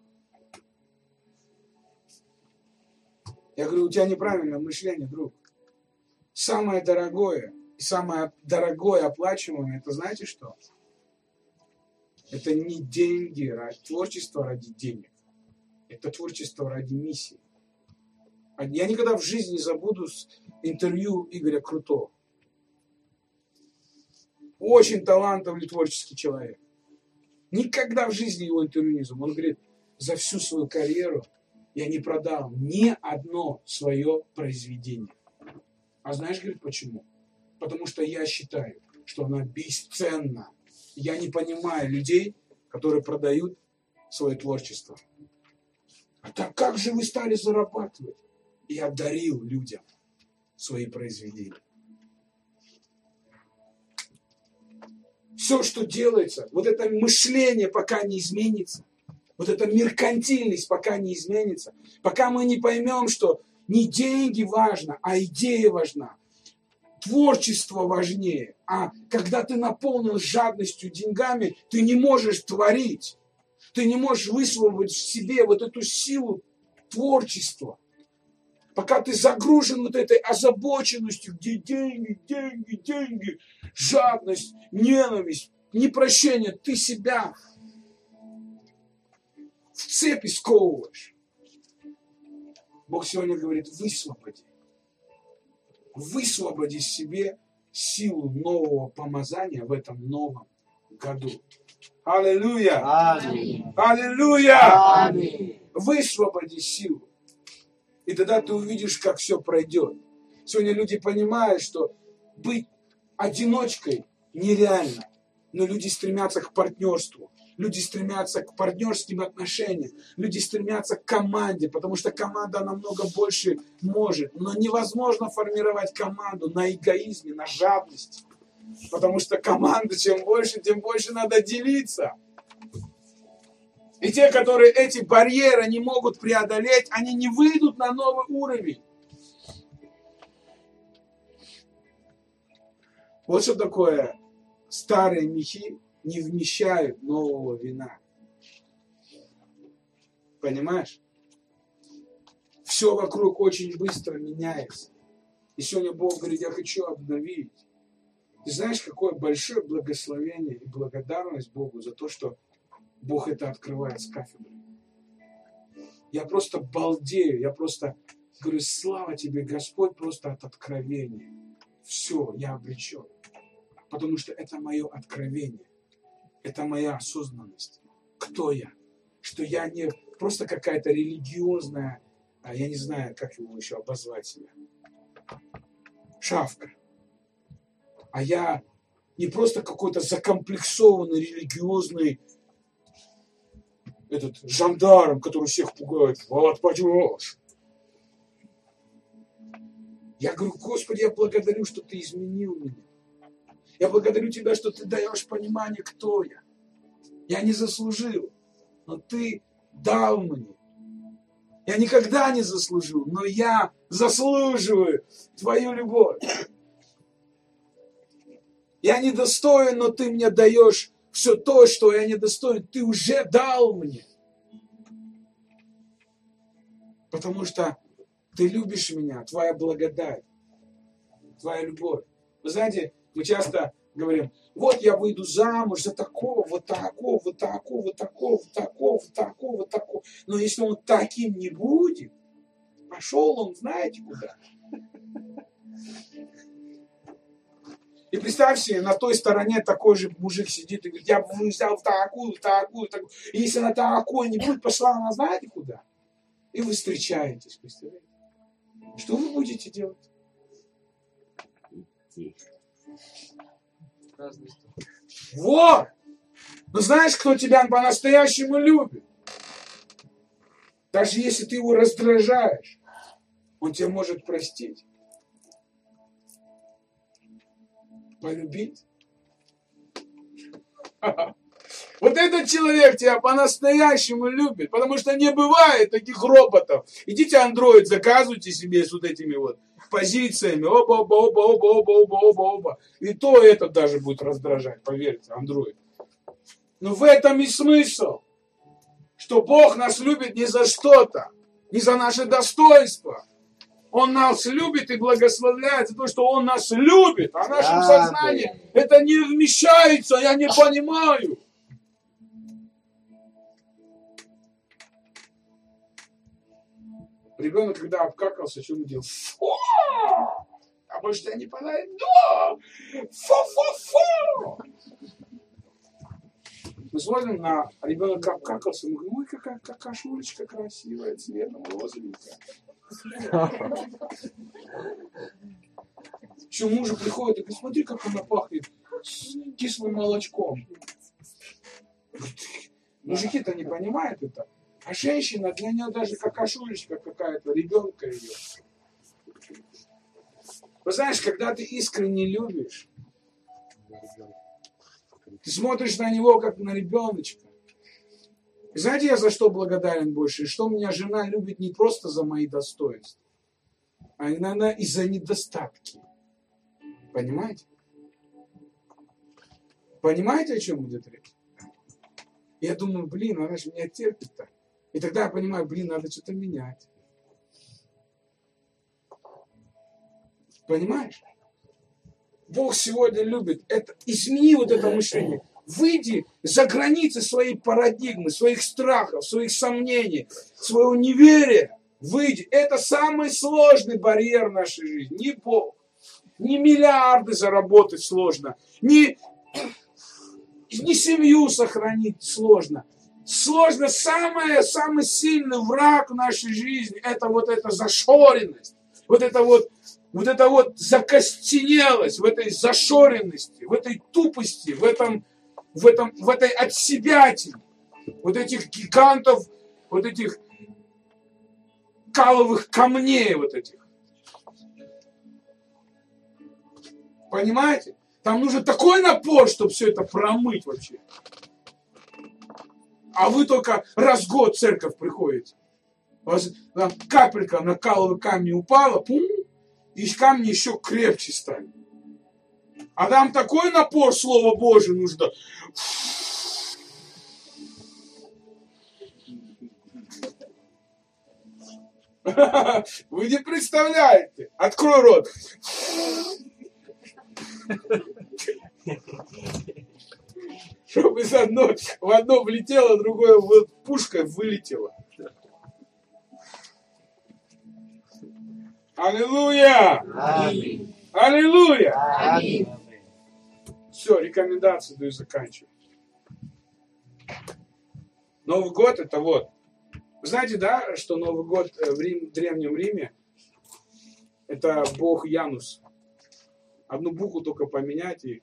Я говорю, у тебя неправильное мышление, друг. Самое дорогое и самое дорогое оплачиваемое, это знаете что? Это не деньги, творчество ради денег. Это творчество ради миссии. Я никогда в жизни не забуду интервью Игоря Крутого. Очень талантливый творческий человек. Никогда в жизни его интервью не забуду. Он говорит, за всю свою карьеру я не продал ни одно свое произведение. А знаешь, говорит, почему? Потому что я считаю, что оно бесценно. Я не понимаю людей, которые продают свое творчество. А так как же вы стали зарабатывать? Я дарил людям свои произведения. Все, что делается, вот это мышление пока не изменится, вот эта меркантильность пока не изменится, пока мы не поймем, что не деньги важно, а идея важна, творчество важнее. А когда ты наполнен жадностью деньгами, ты не можешь творить, ты не можешь высвободить в себе вот эту силу творчества. Пока ты загружен вот этой озабоченностью, где деньги, деньги, деньги, жадность, ненависть, непрощение, ты себя в цепи сковываешь. Бог сегодня говорит, высвободи себе силу нового помазания в этом новом году. Аллилуйя! Аминь. Аллилуйя! Аминь. Высвободи силу. И тогда ты увидишь, как все пройдет. Сегодня люди понимают, что быть одиночкой нереально. Но люди стремятся к партнерству. Люди стремятся к партнерским отношениям. Люди стремятся к команде, потому что команда намного больше может. Но невозможно формировать команду на эгоизме, на жадности. Потому что команда чем больше, тем больше надо делиться. И те, которые эти барьеры не могут преодолеть, они не выйдут на новый уровень. Вот что такое старые мехи не вмещают нового вина. Понимаешь? Все вокруг очень быстро меняется. И сегодня Бог говорит, я хочу обновить. Ты знаешь, какое большое благословение и благодарность Богу за то, что Бог это открывает с кафедры. Я просто балдею, я просто говорю, слава тебе, Господь, просто от откровения. Все, я обречен. Потому что это мое откровение. Это моя осознанность. Кто я? Что я не просто какая-то религиозная, я не знаю, как его еще обозвать себя, шавка. А я не просто какой-то закомплексованный религиозный этот жандарм, который всех пугает. Вот пойдешь. Я говорю, Господи, я благодарю, что Ты изменил меня. Я благодарю Тебя, что Ты даешь понимание, кто я. Я не заслужил, но Ты дал мне. Я никогда не заслужил, но я заслуживаю Твою любовь. Я недостоин, но Ты мне даешь все то, что я недостоин. Ты уже дал мне. Потому что Ты любишь меня, Твоя благодать, Твоя любовь. Вы знаете, мы часто говорим, вот я выйду замуж за такого, вот такого, вот такого, вот такого, вот такого, вот такого, вот такого. Но если он таким не будет, пошел он, знаете куда. И представьте, на той стороне такой же мужик сидит и говорит, я бы взял такую, такую, такую. И если она такой не будет, пошла она знаете куда. И вы встречаетесь, представляете? Что вы будете делать? Вот! Но знаешь, кто тебя по-настоящему любит? Даже если ты его раздражаешь, он тебя может простить. Полюбить. Вот этот человек тебя по-настоящему любит, потому что не бывает таких роботов. Идите Android, заказывайте себе с вот этими вот позициями. Оба. И то это даже будет раздражать, поверьте, Android. Но в этом и смысл, что Бог нас любит не за что-то, не за наше достоинство. Он нас любит и благословляет за то, что Он нас любит. А в нашем сознании это не вмещается, я не понимаю. Ребенок, когда обкакался, что он делал? Фу! А может, я не понравится? Да! Фу! Мы смотрим на ребенка обкакался, мы говорим, ой, какая кошулечка красивая, цветом, розовенькая. Еще мужу приходит и говорит, смотри, как она пахнет кислым молочком. Мужики-то не понимают это. А женщина, для нее даже как кошулечка какая-то, ребенка ее. Вы знаешь, когда ты искренне любишь, ты смотришь на него, как на ребеночка. И знаете, я за что благодарен больше? Что меня жена любит не просто за мои достоинства, а иногда и за недостатки. Понимаете? Понимаете, о чем идет речь? Я думаю, блин, она же меня терпит-то. И тогда я понимаю, блин, надо что-то менять. Понимаешь? Бог сегодня любит это. Измени вот это мышление. Выйди за границы своей парадигмы, своих страхов, своих сомнений, своего неверия. Выйди. Это самый сложный барьер в нашей жизни. Не Бог. Не миллиарды заработать сложно. Не семью сохранить сложно. Сложно. Самый сильный враг в нашей жизни это вот эта зашоренность. Вот это вот закостенелость, в этой зашоренности, в этой тупости, в этой отсебятине, вот этих гигантов, вот этих каловых камней вот этих. Понимаете? Там нужен такой напор, чтобы все это промыть вообще. А вы только раз в год в церковь приходите. У вас капелька на каловый камень упала, пум, и камни еще крепче стали. А там такой напор Слова Божьего нужно. Вы не представляете. Открой рот. Чтобы в одно влетело, другое пушкой вылетело. Аллилуйя! Аминь. Аллилуйя! Аминь. Все, рекомендации даю заканчивать. Новый год это вот. Вы знаете, да, что Новый год в Древнем Риме это бог Янус. Одну букву только поменять и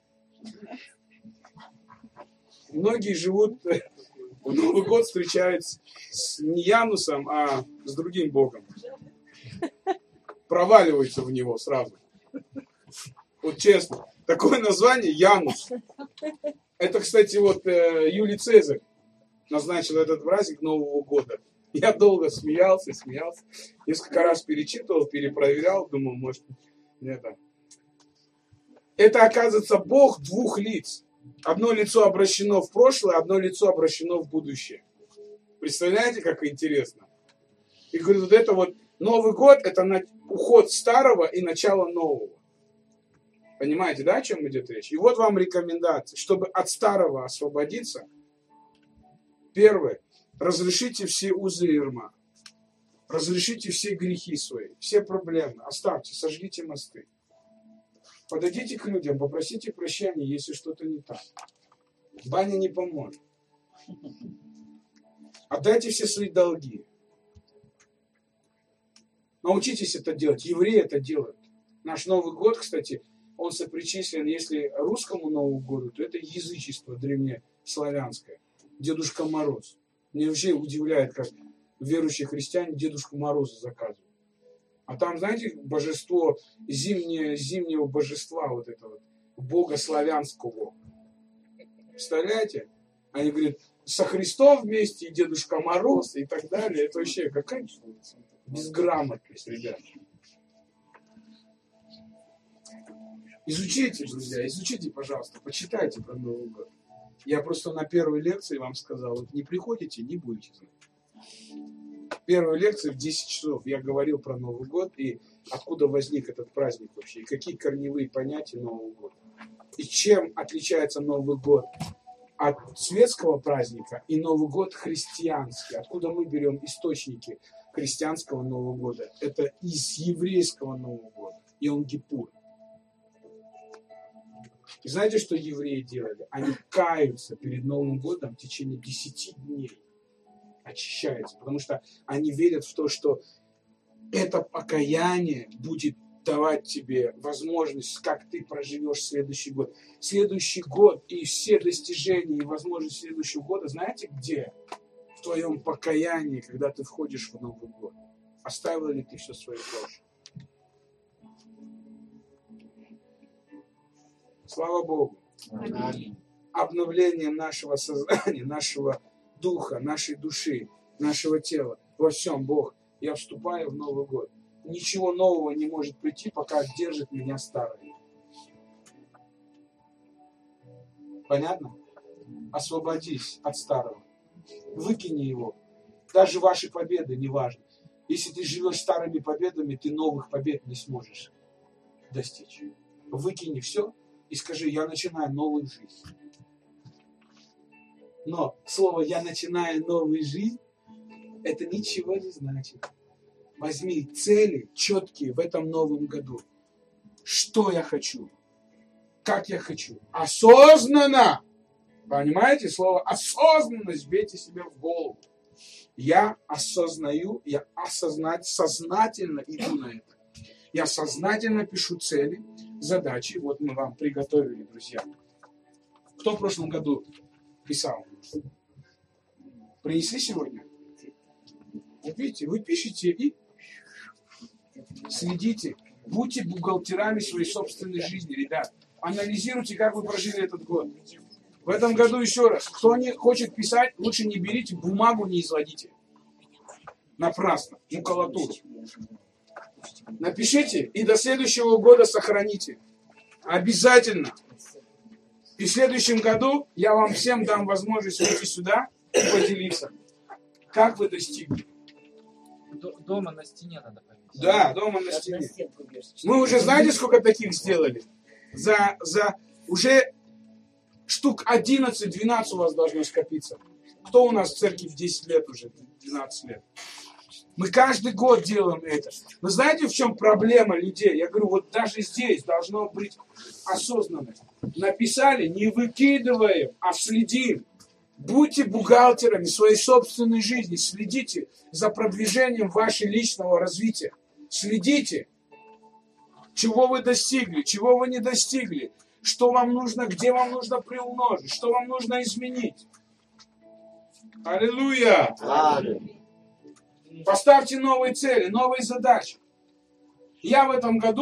многие живут, в Новый год встречаются не Янусом, а с другим богом. Проваливаются в него сразу. Вот честно. Такое название Янус. Это, кстати, вот Юлий Цезарь назначил этот праздник Нового года. Я долго смеялся. Несколько раз перечитывал, перепроверял. Думал, может, это. Это, оказывается, Бог двух лиц. Одно лицо обращено в прошлое, одно лицо обращено в будущее. Представляете, как интересно? И говорю, вот это вот Новый год, это уход старого и начало нового. Понимаете, да, о чем идет речь? И вот вам рекомендация, чтобы от старого освободиться. Первое. Разрешите все узы ярма. Разрешите все грехи свои, все проблемы. Оставьте, сожгите мосты. Подойдите к людям, попросите прощения, если что-то не так. Баня не поможет. Отдайте все свои долги. Научитесь это делать. Евреи это делают. Наш Новый год, кстати, он сопричислен, если русскому Новому году, то это язычество древнеславянское. Дедушка Мороз. Меня вообще удивляет, как верующие христиане Дедушку Мороза заказывают. А там, знаете, божество, зимнего божества, вот этого, бога славянского. Представляете? Они говорят, со Христом вместе и Дедушка Мороз и так далее. Это вообще какая безграмотность, ребят. Изучите, друзья, изучите, пожалуйста, почитайте про Новый год. Я просто на первой лекции вам сказал, вот не приходите, не будете знать. Первой лекции в 10 часов я говорил про Новый год и откуда возник этот праздник вообще, и какие корневые понятия Нового года. И чем отличается Новый год от светского праздника и Новый год христианский. Откуда мы берем источники христианского Нового года? Это из еврейского Нового года. Йом-Кипур. И знаете, что евреи делали? Они каются перед Новым годом в течение 10 дней. Очищаются. Потому что они верят в то, что это покаяние будет давать тебе возможность, как ты проживешь следующий год. Следующий год и все достижения и возможности следующего года, знаете где? В твоем покаянии, когда ты входишь в Новый год. Оставил ли ты все свое прошлое? Слава Богу. Аминь. Обновлением нашего сознания, нашего духа, нашей души, нашего тела. Во всем, Бог, я вступаю в Новый год. Ничего нового не может прийти, пока держит меня старое. Понятно? Освободись от старого. Выкини его. Даже ваши победы не важны. Если ты живешь старыми победами, ты новых побед не сможешь достичь. Выкини все и скажи, я начинаю новую жизнь. Но слово «я начинаю новую жизнь» это ничего не значит. Возьми цели четкие в этом новом году. Что я хочу? Как я хочу? Осознанно! Понимаете? Слово осознанность бейте себе в голову. Я осознаю, я сознательно иду на это. Я сознательно пишу цели, задачи. Вот мы вам приготовили, друзья. Кто в прошлом году писал? Принесли сегодня? Вот видите, вы пишете и следите. Будьте бухгалтерами своей собственной жизни, ребят. Анализируйте, как вы прожили этот год. В этом году еще раз. Кто не хочет писать, лучше не берите, бумагу не изводите. Напрасно. Макулатуру. Напишите и до следующего года сохраните. Обязательно. И в следующем году я вам всем дам возможность выйти сюда и поделиться. Как вы достигли? Дома на стене надо повесить. Да, дома на стене. Мы уже знаете, сколько таких сделали? За уже штук 11-12 у вас должно скопиться. Кто у нас в церкви в 10 лет уже? 12 лет. Мы каждый год делаем это. Вы знаете, в чем проблема людей? Я говорю, вот даже здесь должно быть осознанность. Написали, не выкидываем, а следим. Будьте бухгалтерами своей собственной жизни. Следите за продвижением вашего личного развития. Следите, чего вы достигли, чего вы не достигли, что вам нужно, где вам нужно приумножить, что вам нужно изменить. Аллилуйя! Аминь. Поставьте новые цели, новые задачи. Я в этом году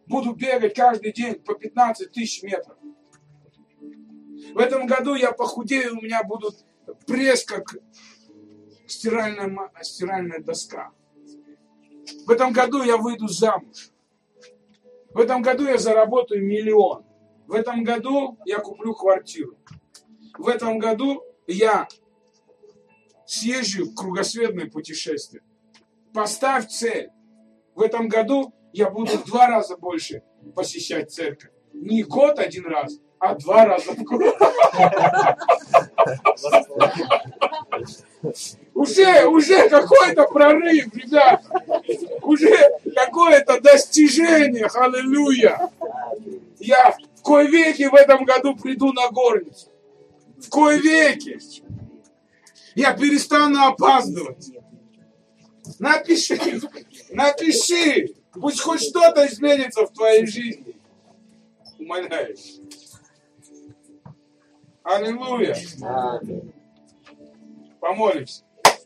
буду бегать каждый день по 15 тысяч метров. В этом году я похудею, у меня будут пресс, как стиральная доска. В этом году я выйду замуж. В этом году я заработаю 1 миллион. В этом году я куплю квартиру. В этом году я съезжу в кругосветное путешествие. Поставь цель. В этом году я буду в 2 раза больше посещать церковь. Не год 1 раз, а 2 раза в год. Уже какой-то прорыв, ребята. Уже какое-то достижение. Аллилуйя. Я в кое веки в этом году приду на горницу. В кое веки. Я перестану опаздывать. Напиши. Пусть хоть что-то изменится в твоей жизни. Умоляю. Аллилуйя. Помолимся.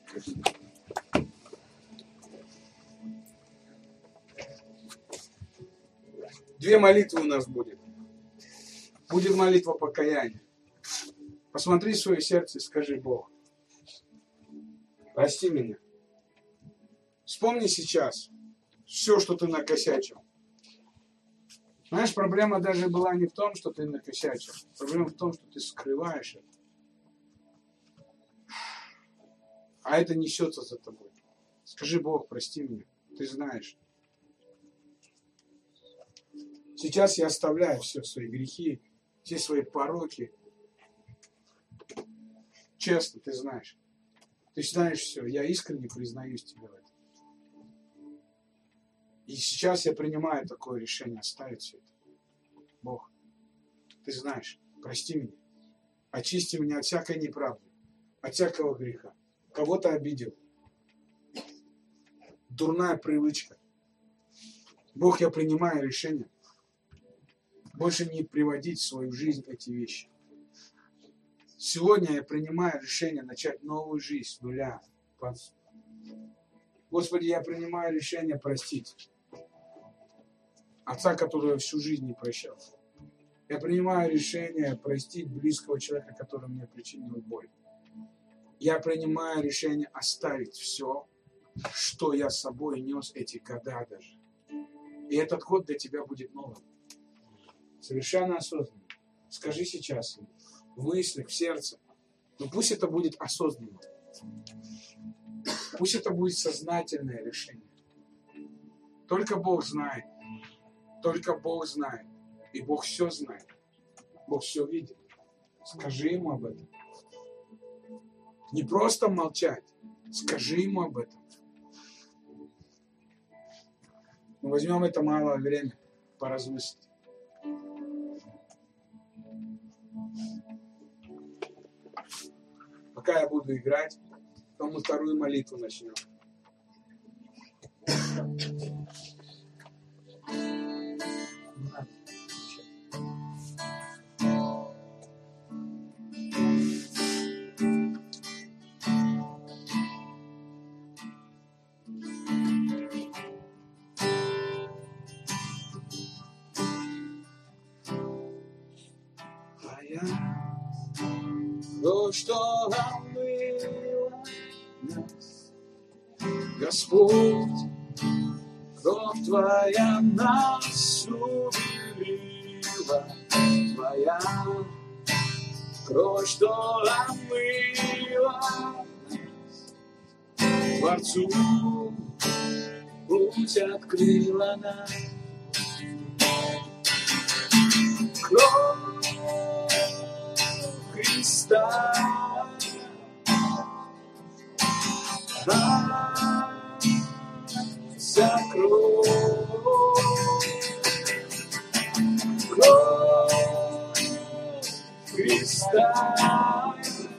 Две молитвы у нас будет. Будет молитва покаяния. Посмотри в свое сердце и скажи: Бог, прости меня. Вспомни сейчас все, что ты накосячил. Знаешь, проблема даже была не в том, что ты накосячил. Проблема в том, что ты скрываешь это. А это несется за тобой. Скажи: Бог, прости меня. Ты знаешь. Сейчас я оставляю все свои грехи, все свои пороки. Честно, ты знаешь. Ты знаешь все. Я искренне признаюсь тебе в этом. И сейчас я принимаю такое решение оставить все это. Бог, ты знаешь, прости меня. Очисти меня от всякой неправды, от всякого греха. Кого-то обидел. Дурная привычка. Бог, я принимаю решение больше не приводить в свою жизнь эти вещи. Сегодня я принимаю решение начать новую жизнь с нуля. Господи, я принимаю решение простить отца, которого я всю жизнь не прощал. Я принимаю решение простить близкого человека, который мне причинил боль. Я принимаю решение оставить все, что я с собой нес эти года даже. И этот год для тебя будет новым. Совершенно осознанно. Скажи сейчас в мыслях, в сердце. Но пусть это будет осознанно. Пусть это будет сознательное решение. Только Бог знает. Только Бог знает. И Бог все знает. Бог все видит. Скажи Ему об этом. Не просто молчать. Скажи Ему об этом. Мы возьмем это малое время поразмыслить. Пока я буду играть, потом мы вторую молитву начнем. То, что омыло нас, Господь, кровь Твоя нас убелила, Твоя кровь, что омыла нас, Творцу путь открыла нам. Кровь Христа, за кровь Христа,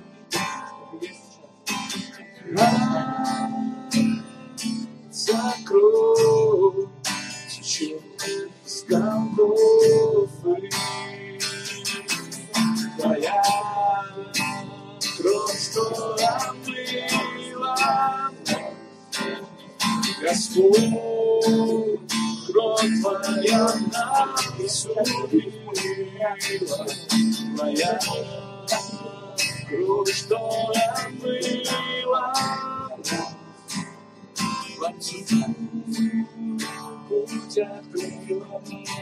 за кровь течет с Голгофы. Твоя кровь, что омыла нас, Господь, кровь Твоя Твоя кровь, что омыла путь открыла.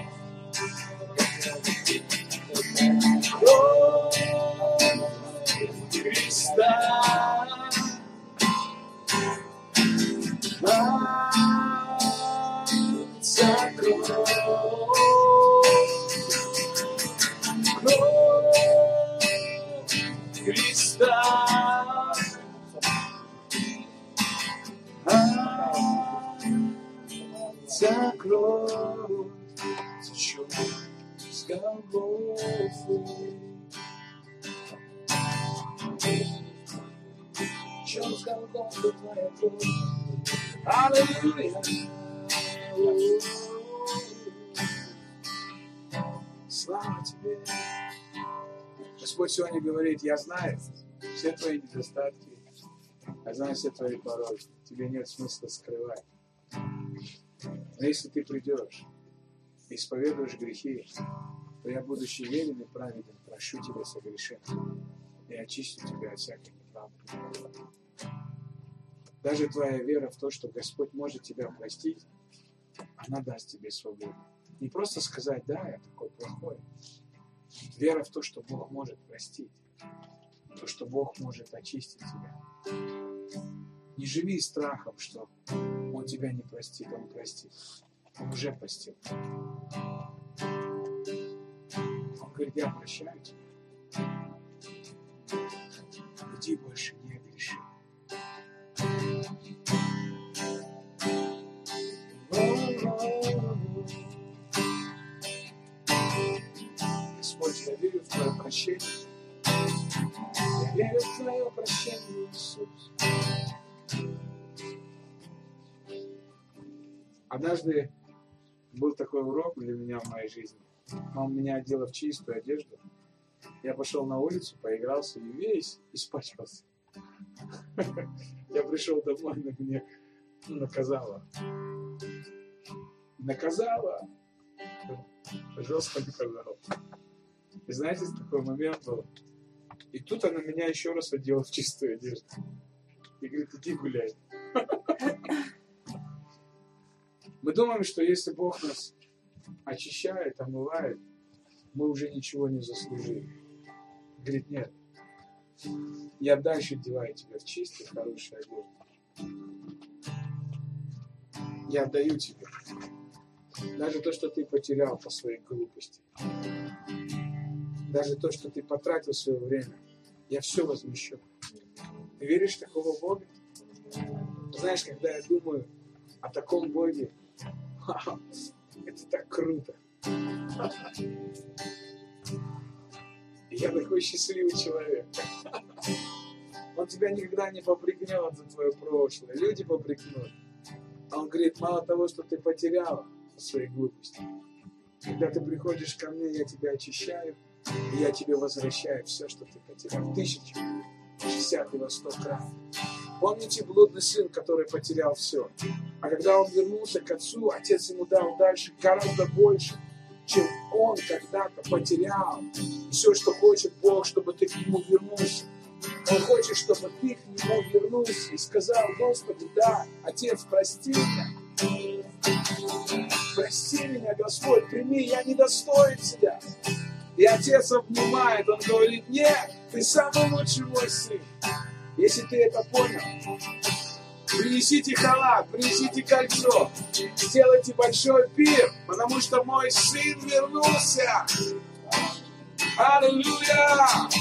Кровь Христа за кровь Христа за кровь течет с Голгофы. Течет с Голгофы твоя кровь. Аллилуйя. Слава тебе. Господь сегодня говорит: я знаю все твои недостатки, я знаю все твои пороки, тебе нет смысла скрывать. Но если ты придешь и исповедуешь грехи, то я, будучи верен и праведен, прощу тебя согрешения и очистю тебя от всякой неправды. Даже твоя вера в то, что Господь может тебя простить, она даст тебе свободу. Не просто сказать: да, я такой плохой. Вера в то, что Бог может простить, то, что Бог может очистить тебя. Не живи страхом, что Он тебя не простит, Он простит. Он уже простил. Он говорит: я прощаю тебя. Иди больше не греши. Господь, я верю в Твое прощение. Я верю в Твое прощение, Иисус. Однажды был такой урок для меня в моей жизни. Он меня одел в чистую одежду. Я пошел на улицу, поигрался и весь испачкался. Я пришел домой, она меня наказала. Наказала. Жестко наказала. И знаете, такой момент был. И тут она меня еще раз одела в чистую одежду. И говорит: иди гуляй. Мы думаем, что если Бог нас очищает, омывает, мы уже ничего не заслужили. Говорит: нет. Я дальше одеваю тебя в чистую, хорошую одежду. Я отдаю тебе. Даже то, что ты потерял по своей глупости. Даже то, что ты потратил свое время. Я все возмещу. Ты веришь в такого Бога? Знаешь, когда я думаю о таком Боге, это так круто. Я такой счастливый человек. Он тебя никогда не попрекнет за твое прошлое. Люди попрекнут. А он говорит: мало того, что ты потеряла по своей глупости. Когда ты приходишь ко мне, я тебя очищаю, и я тебе возвращаю все, что ты потерял. 1000, 60 и во 100 крат. Помните блудный сын, который потерял все? А когда он вернулся к отцу, отец ему дал дальше гораздо больше, чем он когда-то потерял. И все, что хочет Бог, чтобы ты к нему вернулся. Он хочет, чтобы ты к нему вернулся и сказал: Господи, да, Отец, прости меня. Прости меня, Господь, прими, я недостоин тебя. И Отец обнимает, он говорит: нет, ты самый лучший мой сын. Если ты это понял, принесите халат, принесите кольцо, сделайте большой пир, потому что мой сын вернулся. Аллилуйя!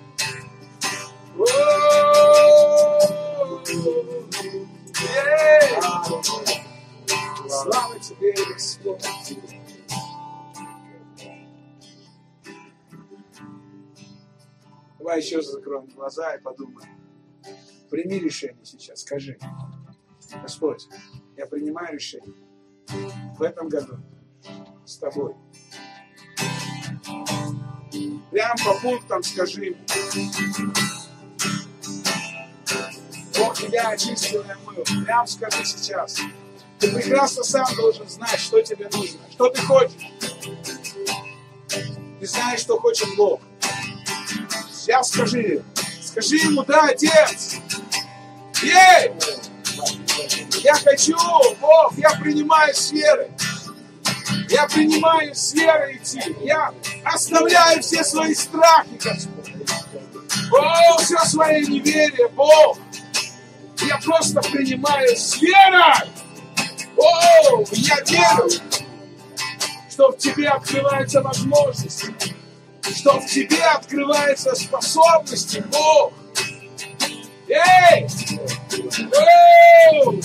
Слава тебе, Господь! Давай еще закроем глаза и подумаем. Прими решение сейчас, скажи: Господь, я принимаю решение в этом году с тобой. Прям по пунктам скажи ему: Бог тебя очистил и омыл. Прям скажи сейчас. Ты прекрасно сам должен знать, что тебе нужно, что ты хочешь. Ты знаешь, что хочет Бог. Сейчас скажи ему, да, Отец. Ей! Я хочу, Бог, я принимаю с верой. Я принимаю с верой идти. Я оставляю все свои страхи, Господь. О, все свое неверие, Бог. Я просто принимаю с верой. О, я верю, что в тебе открываются возможности, что в тебе открываются способности, Бог. Эй! Оу!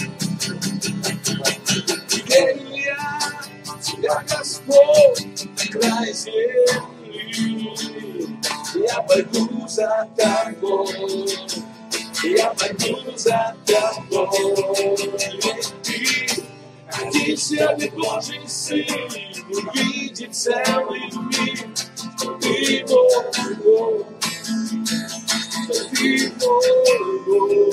Верю я в тебя, Господь, на край земли. Я пойду за тобой, я пойду за тобой. Ты один целый Божий Сын, увидит целый мир. Ты мой Бог, ты мой Бог.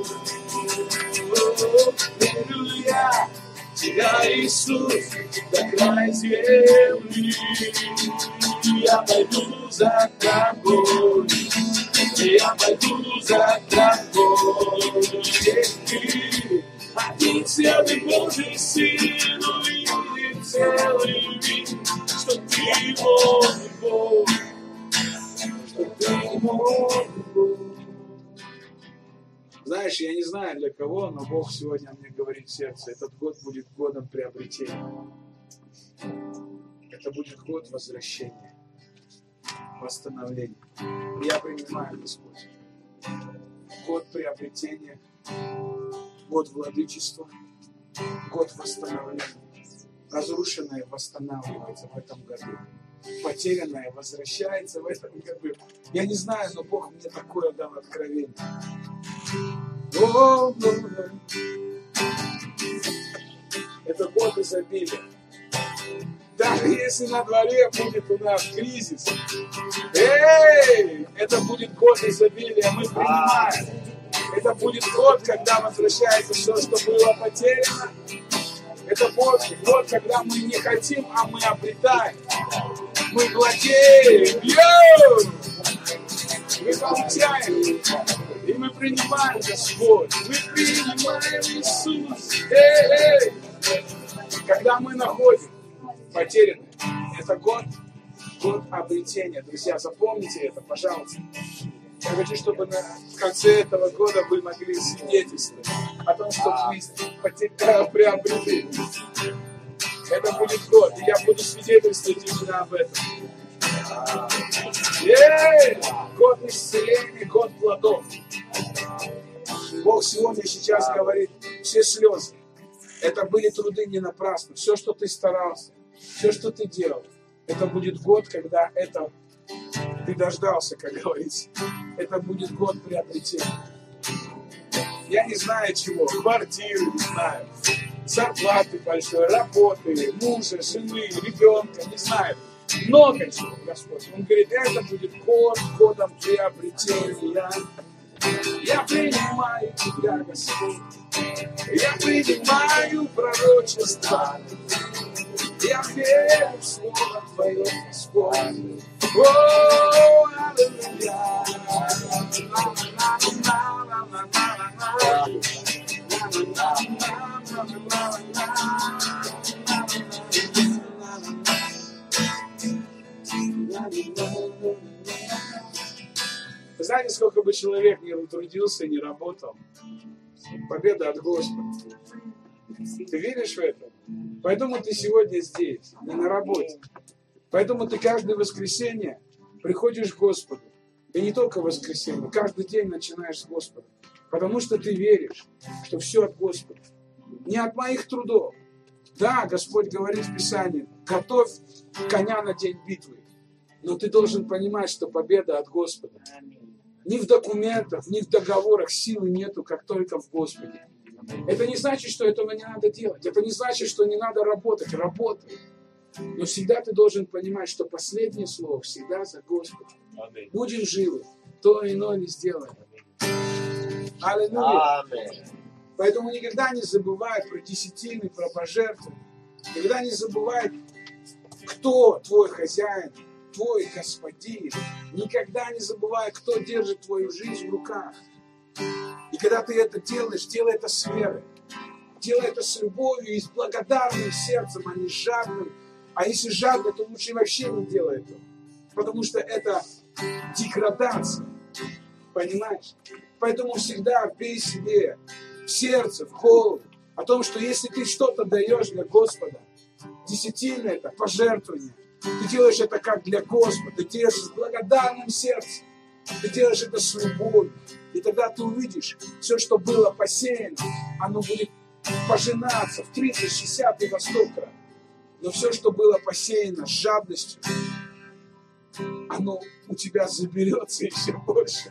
Верю я в тебя, Иисус, до края земли. Я пойду за тобой, я пойду за тобой. Ты один целый Божий Сын, увидит целый мир, что ты мой Бог, что ты мой Бог. Знаешь, я не знаю для кого, но Бог сегодня мне говорит в сердце, этот год будет годом приобретения. Это будет год возвращения, восстановления. Я принимаю, Господь, год приобретения, год владычества, год восстановления. Разрушенное восстанавливается в этом году. Потерянное возвращается в этом году. Я не знаю, но Бог мне такое дал откровение. О, это год изобилия. Даже если на дворе будет у нас кризис, это будет год изобилия, мы принимаем. Это будет год, когда возвращается все, что было потеряно. Это год, когда мы не хотим, а мы обретаем. Мы владеем. Мы получаем. И мы принимаем, Господь. Мы принимаем Иисус. Когда мы находим потерянное, это год обретения. Друзья, запомните это, пожалуйста. Я хочу, чтобы в конце этого года вы могли свидетельствовать о том, что жизнь приобрели. Это будет год, и я буду свидетельствовать именно об этом. Год исцеления, год плодов. Бог сегодня сейчас говорит, все слезы, это были труды не напрасно. Все, что ты старался, все, что ты делал, это будет год, когда это ты дождался, как говорится. Это будет год приобретения. Я не знаю чего, квартиры, не знаю, зарплаты большой, работы, мужа, жены, ребенка, не знаю. Много чего, Господь. Он говорит, это будет годом приобретения. Я принимаю тебя, Господь. Я принимаю пророчество. Я верю в Слово Твое, Господь. О, аллилуйя. Вы знаете, сколько бы человек ни трудился, ни работал, победа от Господа. Ты веришь в это? Поэтому ты сегодня здесь, не на работе. Поэтому ты каждое воскресенье приходишь к Господу. И не только в воскресенье, каждый день начинаешь с Господа. Потому что ты веришь, что все от Господа. Не от моих трудов. Да, Господь говорит в Писании, готовь коня на день битвы. Но ты должен понимать, что победа от Господа. Ни в документах, ни в договорах силы нету, как только в Господе. Это не значит, что этого не надо делать. Это не значит, что не надо работать. Работай. Но всегда ты должен понимать, что последнее слово всегда за Господом. Будем живы, то иное не сделаем. Аллилуйя. Поэтому никогда не забывай про десятины, про пожертвования. Никогда не забывай, кто твой хозяин, твой Господин. Никогда не забывай, кто держит твою жизнь в руках. И когда ты это делаешь, делай это с верой. Делай это с любовью и с благодарным сердцем, а не с жадным. А если жадно, то лучше вообще не делай этого. Потому что это деградация. Понимаешь? Поэтому всегда вбей себе в сердце, в голову о том, что если ты что-то даешь для Господа, десятина это пожертвование. Ты делаешь это как для Господа. Ты делаешь с благодарным сердцем. Ты делаешь это с любовью. И тогда ты увидишь, все, что было посеяно, оно будет пожинаться в 30, 60 и во 100 крат. Но все, что было посеяно с жадностью, оно у тебя заберется еще больше.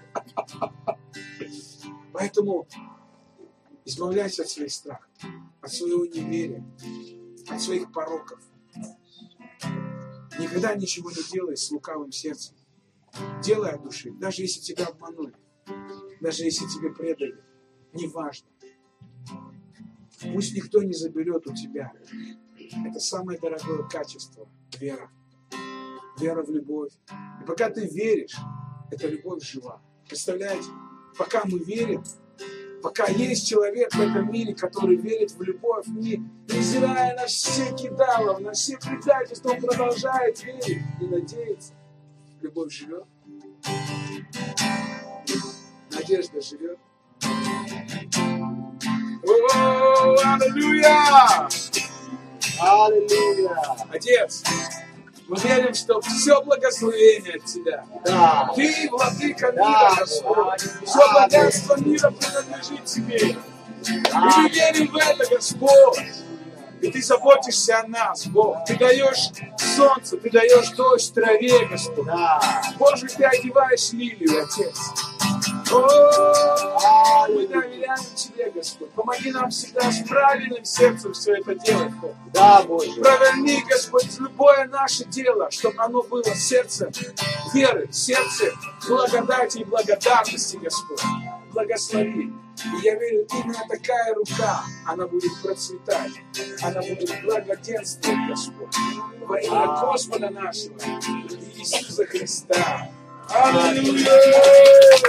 Поэтому избавляйся от своих страхов, от своего неверия, от своих пороков. Никогда ничего не делай с лукавым сердцем. Делай от души, даже если тебя обманули, даже если тебе предали. Неважно. Пусть никто не заберет у тебя. Это самое дорогое качество – вера. Вера в любовь. И пока ты веришь, эта любовь жива. Представляете? Пока мы верим, пока есть человек в этом мире, который верит в любовь, невзирая на все кидалов, на все предательства, он продолжает верить и надеяться. Любовь живет. Надежда живет. О, аллилуйя! Аллилуйя! Отец, мы верим, что все благословение от Тебя. Да. Ты владыка мира, Да, Господь. да. Все богатство мира принадлежит Тебе. И мы верим в это, Господь. И Ты заботишься о нас, Бог. Ты даешь солнце, Ты даешь дождь траве, Господь. Да. Боже, Ты одеваешь лилию, Отец. О, мы доверяем Тебе, Господь. Помоги нам всегда с правильным сердцем все это делать, Бог. Да, Боже. Проверни, Господь, любое наше дело, чтобы оно было сердцем веры, сердцем благодати и благодарности, Господь. Благослови. И я верю, именно такая рука, она будет процветать, она будет благоденствовать, Господь. Во имя Господа нашего, Иисуса Христа. Аллилуйя!